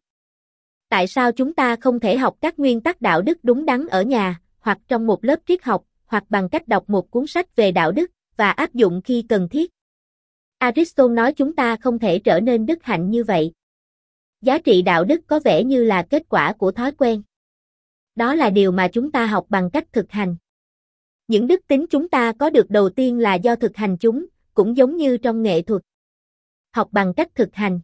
Tại sao chúng ta không thể học các nguyên tắc đạo đức đúng đắn ở nhà, hoặc trong một lớp triết học, hoặc bằng cách đọc một cuốn sách về đạo đức, và áp dụng khi cần thiết? Aristotle nói chúng ta không thể trở nên đức hạnh như vậy. Giá trị đạo đức có vẻ như là kết quả của thói quen. Đó là điều mà chúng ta học bằng cách thực hành. Những đức tính chúng ta có được đầu tiên là do thực hành chúng, cũng giống như trong nghệ thuật. Học bằng cách thực hành.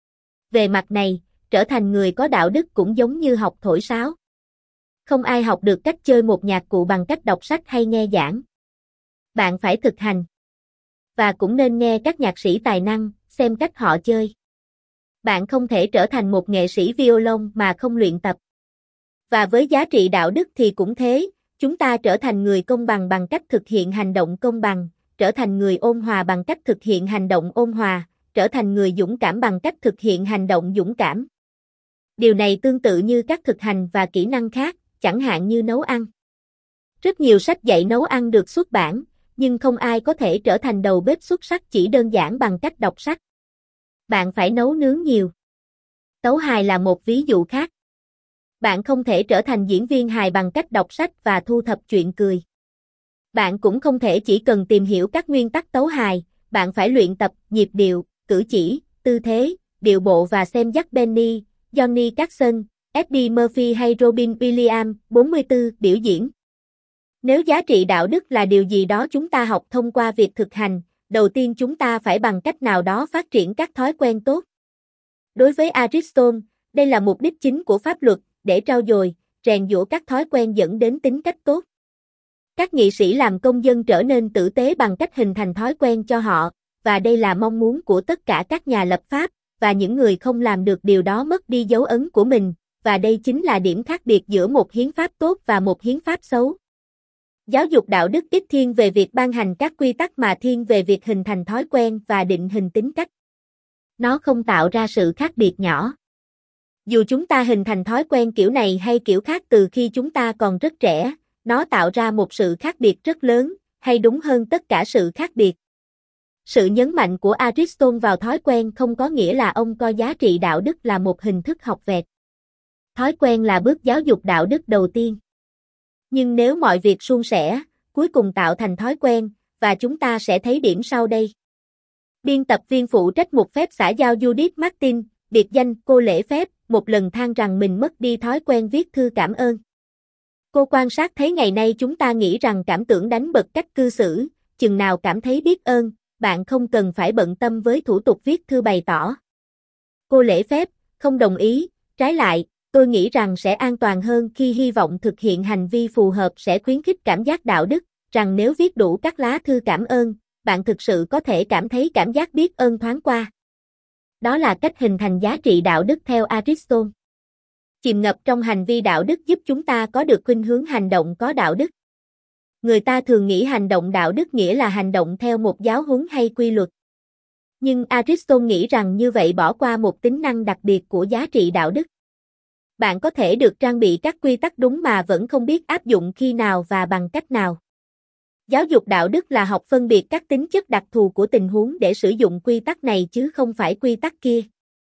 Về mặt này, trở thành người có đạo đức cũng giống như học thổi sáo. Không ai học được cách chơi một nhạc cụ bằng cách đọc sách hay nghe giảng. Bạn phải thực hành. Và cũng nên nghe các nhạc sĩ tài năng, xem cách họ chơi. Bạn không thể trở thành một nghệ sĩ violon mà không luyện tập. Và với giá trị đạo đức thì cũng thế, chúng ta trở thành người công bằng bằng cách thực hiện hành động công bằng, trở thành người ôn hòa bằng cách thực hiện hành động ôn hòa, trở thành người dũng cảm bằng cách thực hiện hành động dũng cảm. Điều này tương tự như các thực hành và kỹ năng khác, chẳng hạn như nấu ăn. Rất nhiều sách dạy nấu ăn được xuất bản, nhưng không ai có thể trở thành đầu bếp xuất sắc chỉ đơn giản bằng cách đọc sách. Bạn phải nấu nướng nhiều. Tấu hài là một ví dụ khác. Bạn không thể trở thành diễn viên hài bằng cách đọc sách và thu thập chuyện cười. Bạn cũng không thể chỉ cần tìm hiểu các nguyên tắc tấu hài, bạn phải luyện tập nhịp điệu, cử chỉ, tư thế, điệu bộ và xem Jack Benny, Johnny Carson, Eddie Murphy hay Robin Williams, bốn mươi tư, biểu diễn. Nếu giá trị đạo đức là điều gì đó chúng ta học thông qua việc thực hành, đầu tiên chúng ta phải bằng cách nào đó phát triển các thói quen tốt. Đối với Aristotle, đây là mục đích chính của pháp luật, để trau dồi, rèn giũa các thói quen dẫn đến tính cách tốt. Các nghị sĩ làm công dân trở nên tử tế bằng cách hình thành thói quen cho họ, và đây là mong muốn của tất cả các nhà lập pháp, và những người không làm được điều đó mất đi dấu ấn của mình, và đây chính là điểm khác biệt giữa một hiến pháp tốt và một hiến pháp xấu. Giáo dục đạo đức ít thiên về việc ban hành các quy tắc mà thiên về việc hình thành thói quen và định hình tính cách. Nó không tạo ra sự khác biệt nhỏ. Dù chúng ta hình thành thói quen kiểu này hay kiểu khác từ khi chúng ta còn rất trẻ, nó tạo ra một sự khác biệt rất lớn, hay đúng hơn tất cả sự khác biệt. Sự nhấn mạnh của Aristotle vào thói quen không có nghĩa là ông coi giá trị đạo đức là một hình thức học vẹt. Thói quen là bước giáo dục đạo đức đầu tiên. Nhưng nếu mọi việc suôn sẻ, cuối cùng tạo thành thói quen, và chúng ta sẽ thấy điểm sau đây. Biên tập viên phụ trách mục phép xã giao Judith Martin, biệt danh cô lễ phép, một lần than rằng mình mất đi thói quen viết thư cảm ơn. Cô quan sát thấy ngày nay chúng ta nghĩ rằng cảm tưởng đánh bật cách cư xử, chừng nào cảm thấy biết ơn, bạn không cần phải bận tâm với thủ tục viết thư bày tỏ. Cô lễ phép, không đồng ý, trái lại, tôi nghĩ rằng sẽ an toàn hơn khi hy vọng thực hiện hành vi phù hợp sẽ khuyến khích cảm giác đạo đức, rằng nếu viết đủ các lá thư cảm ơn, bạn thực sự có thể cảm thấy cảm giác biết ơn thoáng qua. Đó là cách hình thành giá trị đạo đức theo Aristotle. Chìm ngập trong hành vi đạo đức giúp chúng ta có được khuynh hướng hành động có đạo đức. Người ta thường nghĩ hành động đạo đức nghĩa là hành động theo một giáo huấn hay quy luật. Nhưng Aristotle nghĩ rằng như vậy bỏ qua một tính năng đặc biệt của giá trị đạo đức. Bạn có thể được trang bị các quy tắc đúng mà vẫn không biết áp dụng khi nào và bằng cách nào. Giáo dục đạo đức là học phân biệt các tính chất đặc thù của tình huống để sử dụng quy tắc này chứ không phải quy tắc kia.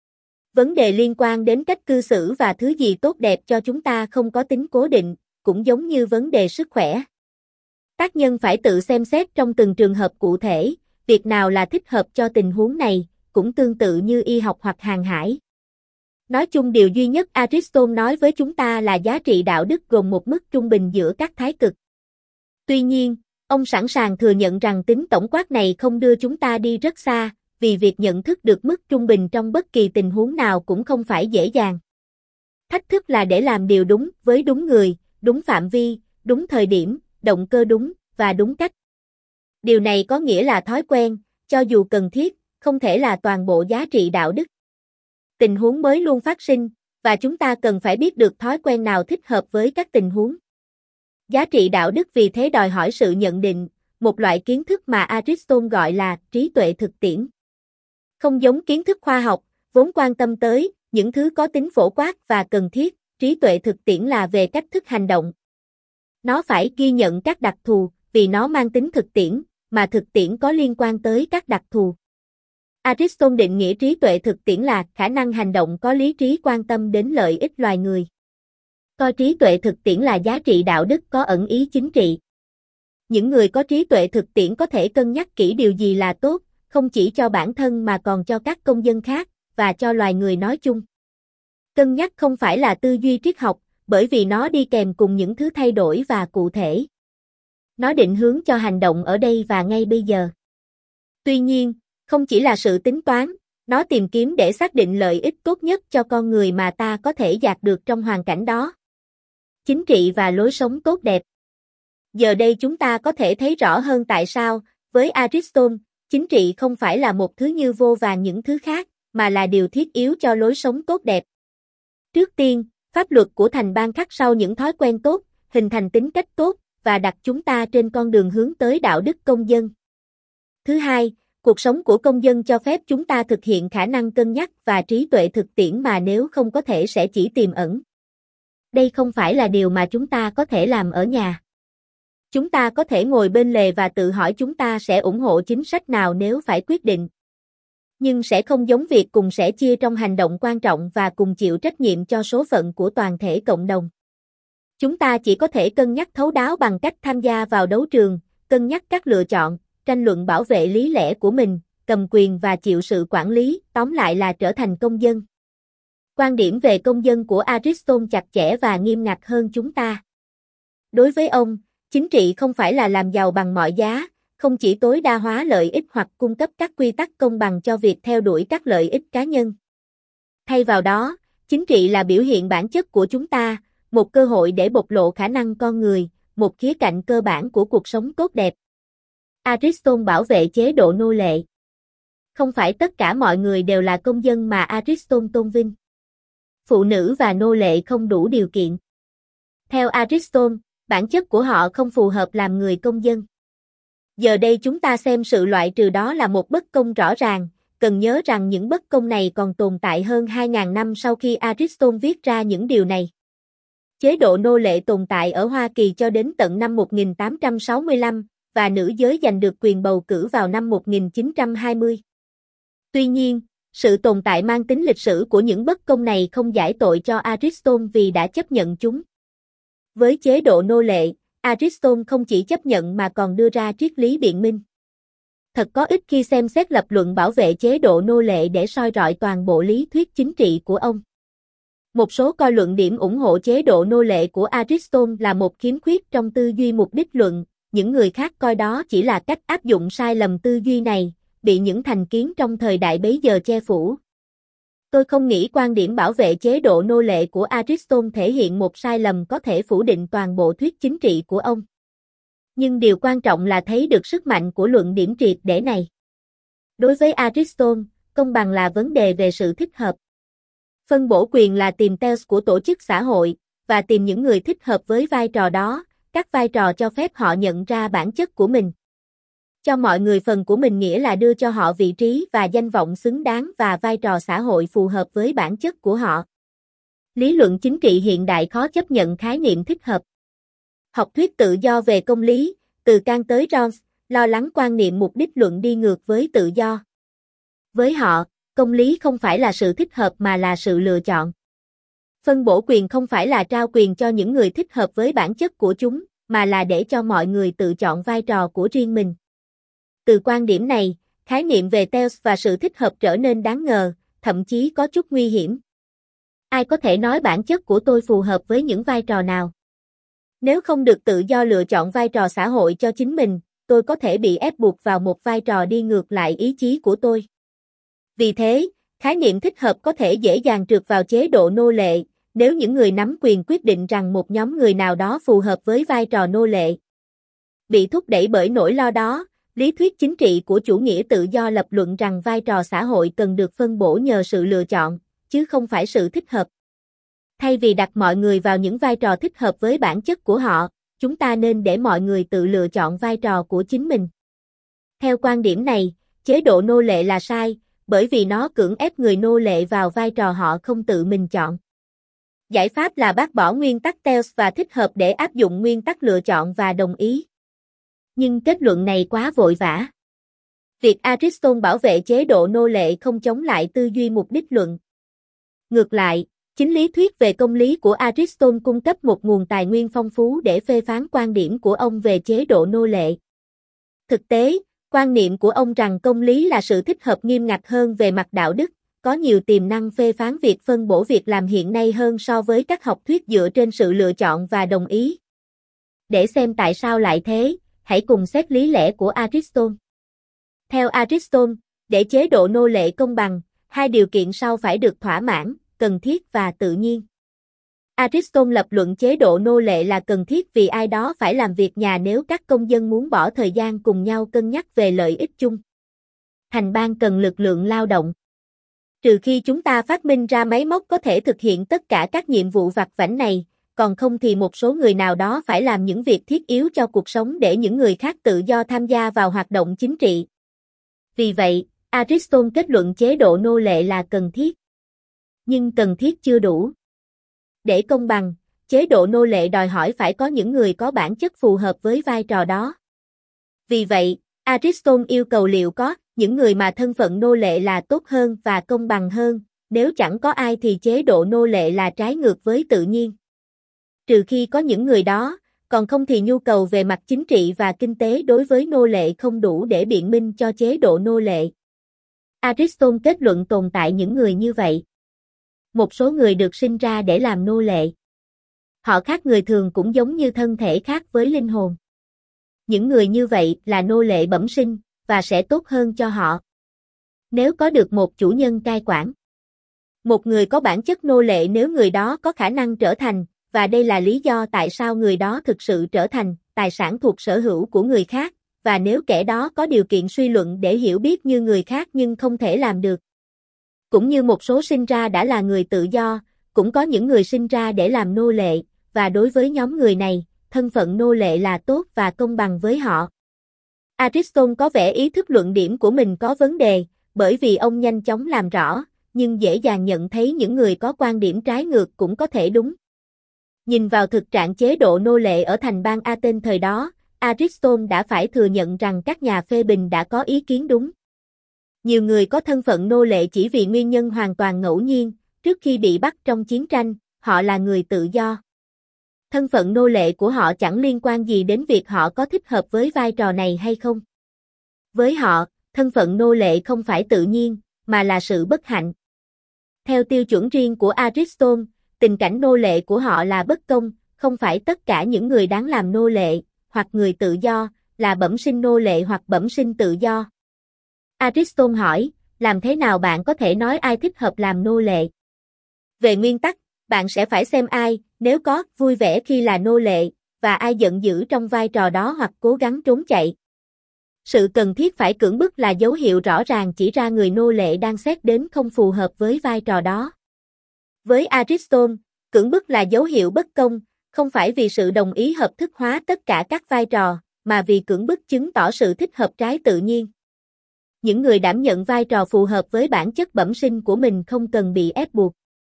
Vấn đề liên quan đến cách cư xử và thứ gì tốt đẹp cho chúng ta không có tính cố định, cũng giống như vấn đề sức khỏe. Tác nhân phải tự xem xét trong từng trường hợp cụ thể, việc nào là thích hợp cho tình huống này, cũng tương tự như y học hoặc hàng hải. Nói chung điều duy nhất Aristotle nói với chúng ta là giá trị đạo đức gồm một mức trung bình giữa các thái cực. Tuy nhiên, ông sẵn sàng thừa nhận rằng tính tổng quát này không đưa chúng ta đi rất xa, vì việc nhận thức được mức trung bình trong bất kỳ tình huống nào cũng không phải dễ dàng. Thách thức là để làm điều đúng với đúng người, đúng phạm vi, đúng thời điểm, động cơ đúng, và đúng cách. Điều này có nghĩa là thói quen, cho dù cần thiết, không thể là toàn bộ giá trị đạo đức. Tình huống mới luôn phát sinh, và chúng ta cần phải biết được thói quen nào thích hợp với các tình huống. Giá trị đạo đức vì thế đòi hỏi sự nhận định, một loại kiến thức mà Aristotle gọi là trí tuệ thực tiễn. Không giống kiến thức khoa học, vốn quan tâm tới những thứ có tính phổ quát và cần thiết, trí tuệ thực tiễn là về cách thức hành động. Nó phải ghi nhận các đặc thù, vì nó mang tính thực tiễn, mà thực tiễn có liên quan tới các đặc thù. Aristotle định nghĩa trí tuệ thực tiễn là khả năng hành động có lý trí quan tâm đến lợi ích loài người. Coi trí tuệ thực tiễn là giá trị đạo đức có ẩn ý chính trị. Những người có trí tuệ thực tiễn có thể cân nhắc kỹ điều gì là tốt, không chỉ cho bản thân mà còn cho các công dân khác, và cho loài người nói chung. Cân nhắc không phải là tư duy triết học, bởi vì nó đi kèm cùng những thứ thay đổi và cụ thể. Nó định hướng cho hành động ở đây và ngay bây giờ. Tuy nhiên, không chỉ là sự tính toán, nó tìm kiếm để xác định lợi ích tốt nhất cho con người mà ta có thể đạt được trong hoàn cảnh đó. Chính trị và lối sống tốt đẹp. Giờ đây chúng ta có thể thấy rõ hơn tại sao, với Aristotle, chính trị không phải là một thứ như vô vàn những thứ khác, mà là điều thiết yếu cho lối sống tốt đẹp. Trước tiên, pháp luật của thành bang khắc sau những thói quen tốt, hình thành tính cách tốt, và đặt chúng ta trên con đường hướng tới đạo đức công dân. Thứ hai, cuộc sống của công dân cho phép chúng ta thực hiện khả năng cân nhắc và trí tuệ thực tiễn mà nếu không có thể sẽ chỉ tiềm ẩn. Đây không phải là điều mà chúng ta có thể làm ở nhà. Chúng ta có thể ngồi bên lề và tự hỏi chúng ta sẽ ủng hộ chính sách nào nếu phải quyết định. Nhưng sẽ không giống việc cùng sẻ chia trong hành động quan trọng và cùng chịu trách nhiệm cho số phận của toàn thể cộng đồng. Chúng ta chỉ có thể cân nhắc thấu đáo bằng cách tham gia vào đấu trường, cân nhắc các lựa chọn, tranh luận bảo vệ lý lẽ của mình, cầm quyền và chịu sự quản lý, tóm lại là trở thành công dân. Quan điểm về công dân của Aristotle chặt chẽ và nghiêm ngặt hơn chúng ta. Đối với ông, chính trị không phải là làm giàu bằng mọi giá, không chỉ tối đa hóa lợi ích hoặc cung cấp các quy tắc công bằng cho việc theo đuổi các lợi ích cá nhân. Thay vào đó, chính trị là biểu hiện bản chất của chúng ta, một cơ hội để bộc lộ khả năng con người, một khía cạnh cơ bản của cuộc sống tốt đẹp. Aristotle bảo vệ chế độ nô lệ. Không phải tất cả mọi người đều là công dân mà Aristotle tôn vinh. Phụ nữ và nô lệ không đủ điều kiện. Theo Aristotle, bản chất của họ không phù hợp làm người công dân. Giờ đây chúng ta xem sự loại trừ đó là một bất công rõ ràng, cần nhớ rằng những bất công này còn tồn tại hơn hai nghìn năm sau khi Aristotle viết ra những điều này. Chế độ nô lệ tồn tại ở Hoa Kỳ cho đến tận năm một nghìn tám trăm sáu mươi lăm, và nữ giới giành được quyền bầu cử vào năm một nghìn chín trăm hai mươi. Tuy nhiên, sự tồn tại mang tính lịch sử của những bất công này không giải tội cho Aristotle vì đã chấp nhận chúng. Với chế độ nô lệ, Aristotle không chỉ chấp nhận mà còn đưa ra triết lý biện minh. Thật có ích khi xem xét lập luận bảo vệ chế độ nô lệ để soi rọi toàn bộ lý thuyết chính trị của ông. Một số coi luận điểm ủng hộ chế độ nô lệ của Aristotle là một khiếm khuyết trong tư duy mục đích luận, những người khác coi đó chỉ là cách áp dụng sai lầm tư duy này, bị những thành kiến trong thời đại bấy giờ che phủ. Tôi không nghĩ quan điểm bảo vệ chế độ nô lệ của Aristotle thể hiện một sai lầm có thể phủ định toàn bộ thuyết chính trị của ông. Nhưng điều quan trọng là thấy được sức mạnh của luận điểm triệt để này. Đối với Aristotle, công bằng là vấn đề về sự thích hợp. Phân bổ quyền là tìm telos của tổ chức xã hội, và tìm những người thích hợp với vai trò đó, các vai trò cho phép họ nhận ra bản chất của mình. Cho mọi người phần của mình nghĩa là đưa cho họ vị trí và danh vọng xứng đáng và vai trò xã hội phù hợp với bản chất của họ. Lý luận chính trị hiện đại khó chấp nhận khái niệm thích hợp. Học thuyết tự do về công lý, từ Kant tới Rawls, lo lắng quan niệm mục đích luận đi ngược với tự do. Với họ, công lý không phải là sự thích hợp mà là sự lựa chọn. Phân bổ quyền không phải là trao quyền cho những người thích hợp với bản chất của chúng, mà là để cho mọi người tự chọn vai trò của riêng mình. Từ quan điểm này, khái niệm về telos và sự thích hợp trở nên đáng ngờ, thậm chí có chút nguy hiểm. Ai có thể nói bản chất của tôi phù hợp với những vai trò nào? Nếu không được tự do lựa chọn vai trò xã hội cho chính mình, tôi có thể bị ép buộc vào một vai trò đi ngược lại ý chí của tôi. Vì thế, khái niệm thích hợp có thể dễ dàng trượt vào chế độ nô lệ, nếu những người nắm quyền quyết định rằng một nhóm người nào đó phù hợp với vai trò nô lệ. Bị thúc đẩy bởi nỗi lo đó, lý thuyết chính trị của chủ nghĩa tự do lập luận rằng vai trò xã hội cần được phân bổ nhờ sự lựa chọn, chứ không phải sự thích hợp. Thay vì đặt mọi người vào những vai trò thích hợp với bản chất của họ, chúng ta nên để mọi người tự lựa chọn vai trò của chính mình. Theo quan điểm này, chế độ nô lệ là sai, bởi vì nó cưỡng ép người nô lệ vào vai trò họ không tự mình chọn. Giải pháp là bác bỏ nguyên tắc telos và thích hợp để áp dụng nguyên tắc lựa chọn và đồng ý. Nhưng kết luận này quá vội vã. Việc Aristotle bảo vệ chế độ nô lệ không chống lại tư duy mục đích luận. Ngược lại, chính lý thuyết về công lý của Aristotle cung cấp một nguồn tài nguyên phong phú để phê phán quan điểm của ông về chế độ nô lệ. Thực tế, quan niệm của ông rằng công lý là sự thích hợp nghiêm ngặt hơn về mặt đạo đức, có nhiều tiềm năng phê phán việc phân bổ việc làm hiện nay hơn so với các học thuyết dựa trên sự lựa chọn và đồng ý. Để xem tại sao lại thế, hãy cùng xét lý lẽ của Aristotle. Theo Aristotle, để chế độ nô lệ công bằng, hai điều kiện sau phải được thỏa mãn, cần thiết và tự nhiên. Aristotle lập luận chế độ nô lệ là cần thiết vì ai đó phải làm việc nhà nếu các công dân muốn bỏ thời gian cùng nhau cân nhắc về lợi ích chung. Thành bang cần lực lượng lao động. Trừ khi chúng ta phát minh ra máy móc có thể thực hiện tất cả các nhiệm vụ vặt vãnh này, còn không thì một số người nào đó phải làm những việc thiết yếu cho cuộc sống để những người khác tự do tham gia vào hoạt động chính trị. Vì vậy, Aristotle kết luận chế độ nô lệ là cần thiết. Nhưng cần thiết chưa đủ. Để công bằng, chế độ nô lệ đòi hỏi phải có những người có bản chất phù hợp với vai trò đó. Vì vậy, Aristotle yêu cầu liệu có những người mà thân phận nô lệ là tốt hơn và công bằng hơn, nếu chẳng có ai thì chế độ nô lệ là trái ngược với tự nhiên. Trừ khi có những người đó, còn không thì nhu cầu về mặt chính trị và kinh tế đối với nô lệ không đủ để biện minh cho chế độ nô lệ. Aristotle kết luận tồn tại những người như vậy. Một số người được sinh ra để làm nô lệ. Họ khác người thường cũng giống như thân thể khác với linh hồn. Những người như vậy là nô lệ bẩm sinh, và sẽ tốt hơn cho họ nếu có được một chủ nhân cai quản. Một người có bản chất nô lệ nếu người đó có khả năng trở thành, và đây là lý do tại sao người đó thực sự trở thành, tài sản thuộc sở hữu của người khác, và nếu kẻ đó có điều kiện suy luận để hiểu biết như người khác nhưng không thể làm được. Cũng như một số sinh ra đã là người tự do, cũng có những người sinh ra để làm nô lệ, và đối với nhóm người này, thân phận nô lệ là tốt và công bằng với họ. Aristotle có vẻ ý thức luận điểm của mình có vấn đề, bởi vì ông nhanh chóng làm rõ, nhưng dễ dàng nhận thấy những người có quan điểm trái ngược cũng có thể đúng. Nhìn vào thực trạng chế độ nô lệ ở thành bang Athens thời đó, Aristotle đã phải thừa nhận rằng các nhà phê bình đã có ý kiến đúng. Nhiều người có thân phận nô lệ chỉ vì nguyên nhân hoàn toàn ngẫu nhiên, trước khi bị bắt trong chiến tranh, họ là người tự do. Thân phận nô lệ của họ chẳng liên quan gì đến việc họ có thích hợp với vai trò này hay không. Với họ, thân phận nô lệ không phải tự nhiên, mà là sự bất hạnh. Theo tiêu chuẩn riêng của Aristotle, tình cảnh nô lệ của họ là bất công, không phải tất cả những người đáng làm nô lệ, hoặc người tự do, là bẩm sinh nô lệ hoặc bẩm sinh tự do. Aristotle hỏi, làm thế nào bạn có thể nói ai thích hợp làm nô lệ? Về nguyên tắc, bạn sẽ phải xem ai, nếu có, vui vẻ khi là nô lệ, và ai giận dữ trong vai trò đó hoặc cố gắng trốn chạy. Sự cần thiết phải cưỡng bức là dấu hiệu rõ ràng chỉ ra người nô lệ đang xét đến không phù hợp với vai trò đó. Với Aristotle, cưỡng bức là dấu hiệu bất công, không phải vì sự đồng ý hợp thức hóa tất cả các vai trò, mà vì cưỡng bức chứng tỏ sự thích hợp trái tự nhiên. Những người đảm nhận vai trò phù hợp với bản chất bẩm sinh của mình không cần bị ép buộc.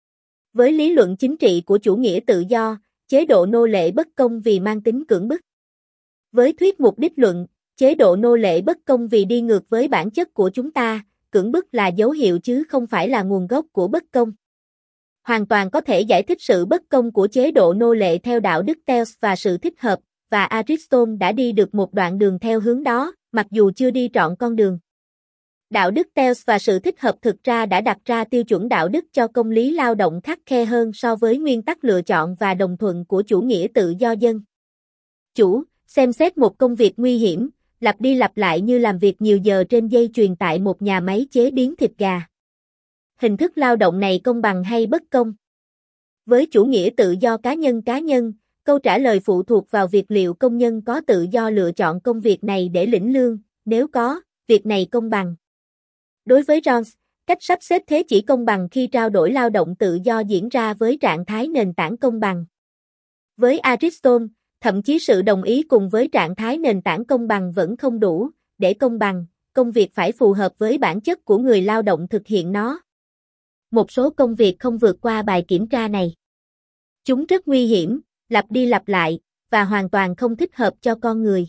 Với lý luận chính trị của chủ nghĩa tự do, chế độ nô lệ bất công vì mang tính cưỡng bức. Với thuyết mục đích luận, chế độ nô lệ bất công vì đi ngược với bản chất của chúng ta, cưỡng bức là dấu hiệu chứ không phải là nguồn gốc của bất công. Hoàn toàn có thể giải thích sự bất công của chế độ nô lệ theo đạo đức Thales và sự thích hợp, và Aristotle đã đi được một đoạn đường theo hướng đó, mặc dù chưa đi trọn con đường. Đạo đức Thales và sự thích hợp thực ra đã đặt ra tiêu chuẩn đạo đức cho công lý lao động khắt khe hơn so với nguyên tắc lựa chọn và đồng thuận của chủ nghĩa tự do dân. Chủ, xem xét một công việc nguy hiểm, lặp đi lặp lại như làm việc nhiều giờ trên dây chuyền tại một nhà máy chế biến thịt gà. Hình thức lao động này công bằng hay bất công? Với chủ nghĩa tự do cá nhân cá nhân, câu trả lời phụ thuộc vào việc liệu công nhân có tự do lựa chọn công việc này để lĩnh lương, nếu có, việc này công bằng. Đối với Jones, cách sắp xếp thế chỉ công bằng khi trao đổi lao động tự do diễn ra với trạng thái nền tảng công bằng. Với Aristotle, thậm chí sự đồng ý cùng với trạng thái nền tảng công bằng vẫn không đủ, để công bằng, công việc phải phù hợp với bản chất của người lao động thực hiện nó. Một số công việc không vượt qua bài kiểm tra này. Chúng rất nguy hiểm, lặp đi lặp lại, và hoàn toàn không thích hợp cho con người.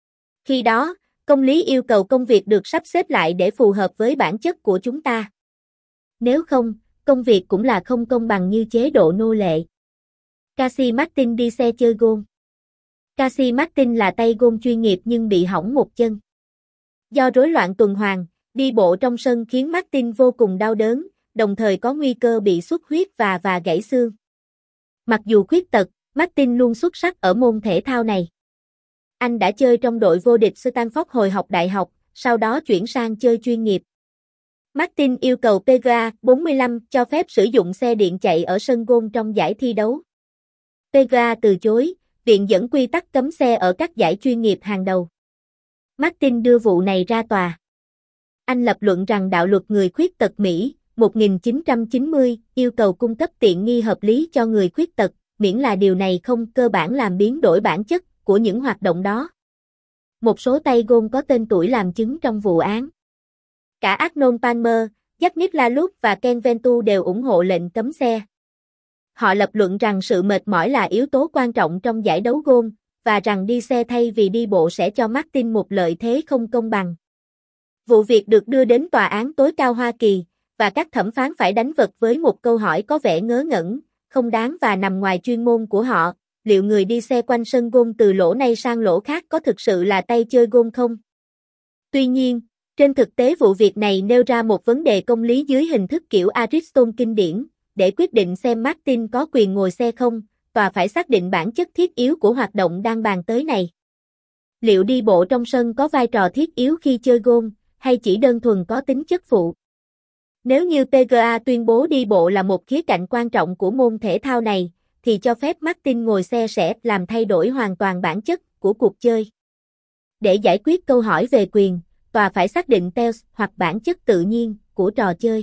Khi đó, công lý yêu cầu công việc được sắp xếp lại để phù hợp với bản chất của chúng ta. Nếu không, công việc cũng là không công bằng như chế độ nô lệ. Casey Martin đi xe chơi golf. Casey Martin là tay golf chuyên nghiệp nhưng bị hỏng một chân. Do rối loạn tuần hoàn, đi bộ trong sân khiến Martin vô cùng đau đớn, đồng thời có nguy cơ bị xuất huyết và và gãy xương. Mặc dù khuyết tật, Martin luôn xuất sắc ở môn thể thao này. Anh đã chơi trong đội vô địch Stanford hồi học đại học, sau đó chuyển sang chơi chuyên nghiệp. Martin yêu cầu pê giê a bốn mươi lăm cho phép sử dụng xe điện chạy ở sân golf trong giải thi đấu. pê giê a từ chối, viện dẫn quy tắc cấm xe ở các giải chuyên nghiệp hàng đầu. Martin đưa vụ này ra tòa. Anh lập luận rằng đạo luật người khuyết tật Mỹ, một nghìn chín trăm chín mươi, yêu cầu cung cấp tiện nghi hợp lý cho người khuyết tật, miễn là điều này không cơ bản làm biến đổi bản chất của những hoạt động đó. Một số tay golf có tên tuổi làm chứng trong vụ án. Cả Arnold Palmer, Jack Nicklaus và Ken Venturi đều ủng hộ lệnh cấm xe. Họ lập luận rằng sự mệt mỏi là yếu tố quan trọng trong giải đấu golf, và rằng đi xe thay vì đi bộ sẽ cho Martin một lợi thế không công bằng. Vụ việc được đưa đến tòa án tối cao Hoa Kỳ, và các thẩm phán phải đánh vật với một câu hỏi có vẻ ngớ ngẩn, không đáng và nằm ngoài chuyên môn của họ, liệu người đi xe quanh sân golf từ lỗ này sang lỗ khác có thực sự là tay chơi golf không? Tuy nhiên, trên thực tế vụ việc này nêu ra một vấn đề công lý dưới hình thức kiểu Aristotle kinh điển, để quyết định xem Martin có quyền ngồi xe không, tòa phải xác định bản chất thiết yếu của hoạt động đang bàn tới này. Liệu đi bộ trong sân có vai trò thiết yếu khi chơi golf, hay chỉ đơn thuần có tính chất phụ? Nếu như pê giê a tuyên bố đi bộ là một khía cạnh quan trọng của môn thể thao này, thì cho phép Martin ngồi xe sẽ làm thay đổi hoàn toàn bản chất của cuộc chơi. Để giải quyết câu hỏi về quyền, tòa phải xác định Thales hoặc bản chất tự nhiên của trò chơi.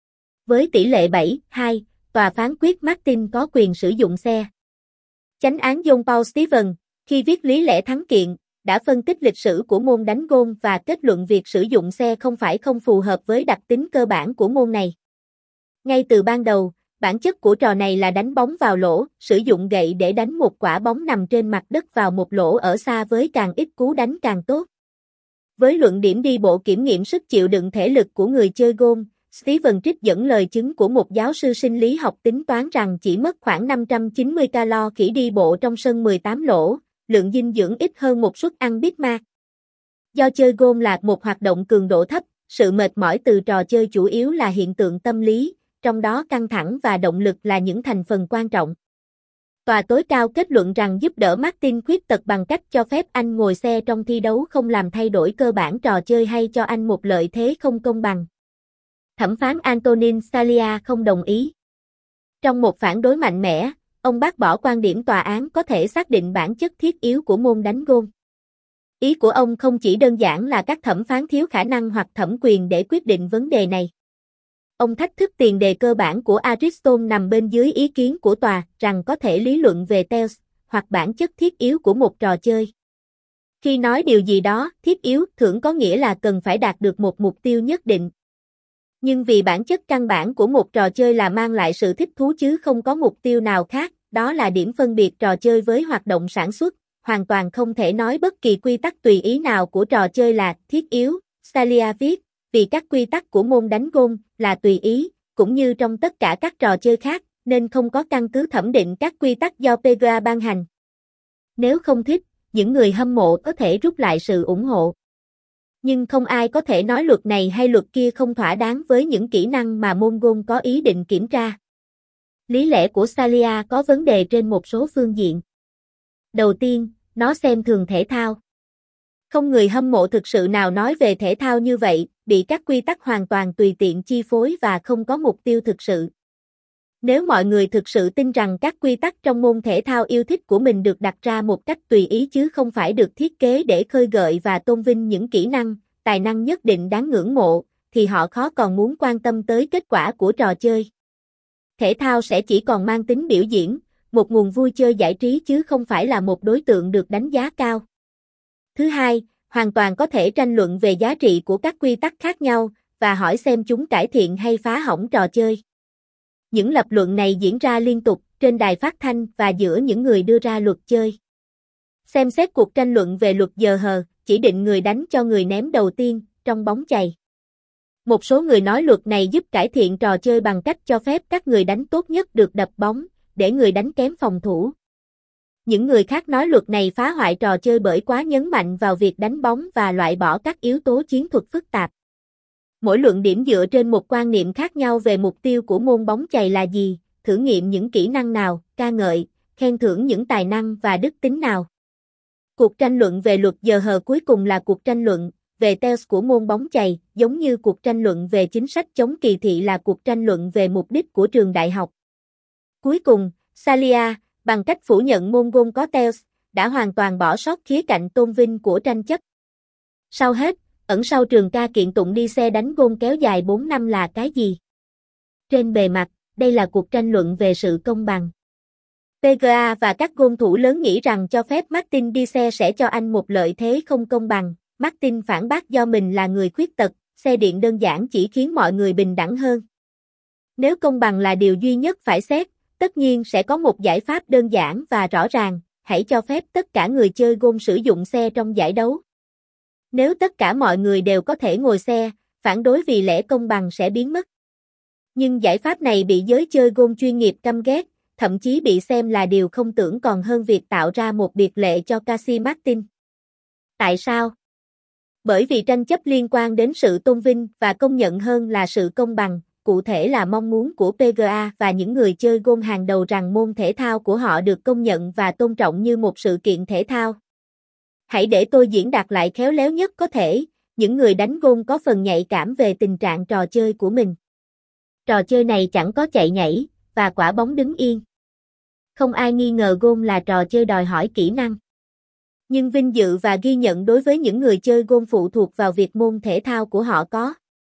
Với tỷ lệ bảy hai, tòa phán quyết Martin có quyền sử dụng xe. Chánh án John Paul Stevens, khi viết lý lẽ thắng kiện, đã phân tích lịch sử của môn đánh golf và kết luận việc sử dụng xe không phải không phù hợp với đặc tính cơ bản của môn này. Ngay từ ban đầu, Bản chất của trò này là đánh bóng vào lỗ, sử dụng gậy để đánh một quả bóng nằm trên mặt đất vào một lỗ ở xa với càng ít cú đánh càng tốt. Với luận điểm đi bộ kiểm nghiệm sức chịu đựng thể lực của người chơi golf, Steven trích dẫn lời chứng của một giáo sư sinh lý học tính toán rằng chỉ mất khoảng năm trăm chín mươi calo khi đi bộ trong sân mười tám lỗ, lượng dinh dưỡng ít hơn một suất ăn Big Mac. Do chơi golf là một hoạt động cường độ thấp, sự mệt mỏi từ trò chơi chủ yếu là hiện tượng tâm lý, trong đó căng thẳng và động lực là những thành phần quan trọng. Tòa tối cao kết luận rằng giúp đỡ Martin khuyết tật bằng cách cho phép anh ngồi xe trong thi đấu không làm thay đổi cơ bản trò chơi hay cho anh một lợi thế không công bằng. Thẩm phán Antonin Scalia không đồng ý. Trong một phản đối mạnh mẽ, ông bác bỏ quan điểm tòa án có thể xác định bản chất thiết yếu của môn đánh golf. Ý của ông không chỉ đơn giản là các thẩm phán thiếu khả năng hoặc thẩm quyền để quyết định vấn đề này. Ông thách thức tiền đề cơ bản của Aristotle nằm bên dưới ý kiến của tòa rằng có thể lý luận về Teos, hoặc bản chất thiết yếu của một trò chơi. Khi nói điều gì đó thiết yếu thường có nghĩa là cần phải đạt được một mục tiêu nhất định. Nhưng vì bản chất căn bản của một trò chơi là mang lại sự thích thú chứ không có mục tiêu nào khác, đó là điểm phân biệt trò chơi với hoạt động sản xuất, hoàn toàn không thể nói bất kỳ quy tắc tùy ý nào của trò chơi là thiết yếu, Scalia viết, vì các quy tắc của môn đánh golf là tùy ý, cũng như trong tất cả các trò chơi khác, nên không có căn cứ thẩm định các quy tắc do pê giê a ban hành. Nếu không thích, những người hâm mộ có thể rút lại sự ủng hộ. Nhưng không ai có thể nói luật này hay luật kia không thỏa đáng với những kỹ năng mà môn golf có ý định kiểm tra. Lý lẽ của Scalia có vấn đề trên một số phương diện. Đầu tiên, nó xem thường thể thao. Không người hâm mộ thực sự nào nói về thể thao như vậy, bị các quy tắc hoàn toàn tùy tiện chi phối và không có mục tiêu thực sự. Nếu mọi người thực sự tin rằng các quy tắc trong môn thể thao yêu thích của mình được đặt ra một cách tùy ý chứ không phải được thiết kế để khơi gợi và tôn vinh những kỹ năng, tài năng nhất định đáng ngưỡng mộ, thì họ khó còn muốn quan tâm tới kết quả của trò chơi. Thể thao sẽ chỉ còn mang tính biểu diễn, một nguồn vui chơi giải trí chứ không phải là một đối tượng được đánh giá cao. Thứ hai, hoàn toàn có thể tranh luận về giá trị của các quy tắc khác nhau, và hỏi xem chúng cải thiện hay phá hỏng trò chơi. Những lập luận này diễn ra liên tục, trên đài phát thanh và giữa những người đưa ra luật chơi. Xem xét cuộc tranh luận về luật giờ hờ, chỉ định người đánh cho người ném đầu tiên, trong bóng chày. Một số người nói luật này giúp cải thiện trò chơi bằng cách cho phép các người đánh tốt nhất được đập bóng, để người đánh kém phòng thủ. Những người khác nói luật này phá hoại trò chơi bởi quá nhấn mạnh vào việc đánh bóng và loại bỏ các yếu tố chiến thuật phức tạp. Mỗi luận điểm dựa trên một quan niệm khác nhau về mục tiêu của môn bóng chày là gì, thử nghiệm những kỹ năng nào, ca ngợi, khen thưởng những tài năng và đức tính nào. Cuộc tranh luận về luật giờ hờ cuối cùng là cuộc tranh luận về Teos của môn bóng chày, giống như cuộc tranh luận về chính sách chống kỳ thị là cuộc tranh luận về mục đích của trường đại học. Cuối cùng, Scalia, bằng cách phủ nhận môn golf có Teos, đã hoàn toàn bỏ sót khía cạnh tôn vinh của tranh chấp. Sau hết, ẩn sau trường ca kiện tụng đi xe đánh golf kéo dài bốn năm là cái gì? Trên bề mặt, đây là cuộc tranh luận về sự công bằng. pê giê a và các golf thủ lớn nghĩ rằng cho phép Martin đi xe sẽ cho anh một lợi thế không công bằng. Martin phản bác do mình là người khuyết tật, xe điện đơn giản chỉ khiến mọi người bình đẳng hơn. Nếu công bằng là điều duy nhất phải xét, tất nhiên sẽ có một giải pháp đơn giản và rõ ràng, hãy cho phép tất cả người chơi golf sử dụng xe trong giải đấu. Nếu tất cả mọi người đều có thể ngồi xe, phản đối vì lẽ công bằng sẽ biến mất. Nhưng giải pháp này bị giới chơi golf chuyên nghiệp căm ghét, thậm chí bị xem là điều không tưởng còn hơn việc tạo ra một biệt lệ cho Casey Martin. Tại sao? Bởi vì tranh chấp liên quan đến sự tôn vinh và công nhận hơn là sự công bằng, cụ thể là mong muốn của pê giê a và những người chơi golf hàng đầu rằng môn thể thao của họ được công nhận và tôn trọng như một sự kiện thể thao. Hãy để tôi diễn đạt lại khéo léo nhất có thể, những người đánh golf có phần nhạy cảm về tình trạng trò chơi của mình. Trò chơi này chẳng có chạy nhảy, và quả bóng đứng yên. Không ai nghi ngờ golf là trò chơi đòi hỏi kỹ năng. Nhưng vinh dự và ghi nhận đối với những người chơi golf phụ thuộc vào việc môn thể thao của họ có.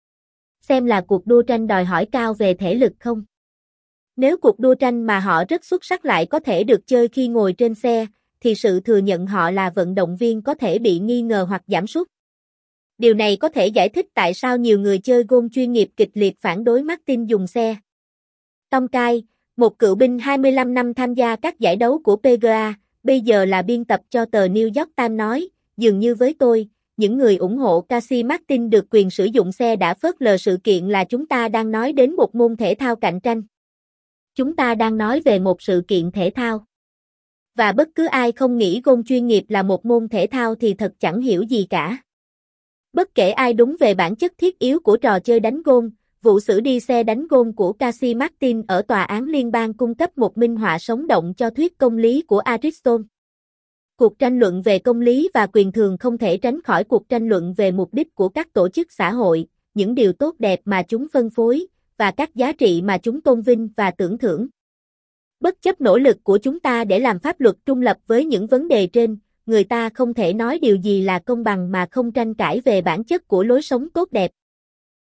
Xem là cuộc đua tranh đòi hỏi cao về thể lực không? Nếu cuộc đua tranh mà họ rất xuất sắc lại có thể được chơi khi ngồi trên xe, thì sự thừa nhận họ là vận động viên có thể bị nghi ngờ hoặc giảm sút. Điều này có thể giải thích tại sao nhiều người chơi golf chuyên nghiệp kịch liệt phản đối Martin dùng xe. Tom Kai, một cựu binh hai mươi lăm năm tham gia các giải đấu của pê giê a, bây giờ là biên tập cho tờ New York Times nói, dường như với tôi, những người ủng hộ Casey Martin được quyền sử dụng xe đã phớt lờ sự kiện là chúng ta đang nói đến một môn thể thao cạnh tranh. Chúng ta đang nói về một sự kiện thể thao. Và bất cứ ai không nghĩ golf chuyên nghiệp là một môn thể thao thì thật chẳng hiểu gì cả. Bất kể ai đúng về bản chất thiết yếu của trò chơi đánh golf, vụ xử đi xe đánh golf của Casey Martin ở tòa án liên bang cung cấp một minh họa sống động cho thuyết công lý của Aristotle. Cuộc tranh luận về công lý và quyền thường không thể tránh khỏi cuộc tranh luận về mục đích của các tổ chức xã hội, những điều tốt đẹp mà chúng phân phối, và các giá trị mà chúng tôn vinh và tưởng thưởng. Bất chấp nỗ lực của chúng ta để làm pháp luật trung lập với những vấn đề trên, người ta không thể nói điều gì là công bằng mà không tranh cãi về bản chất của lối sống tốt đẹp.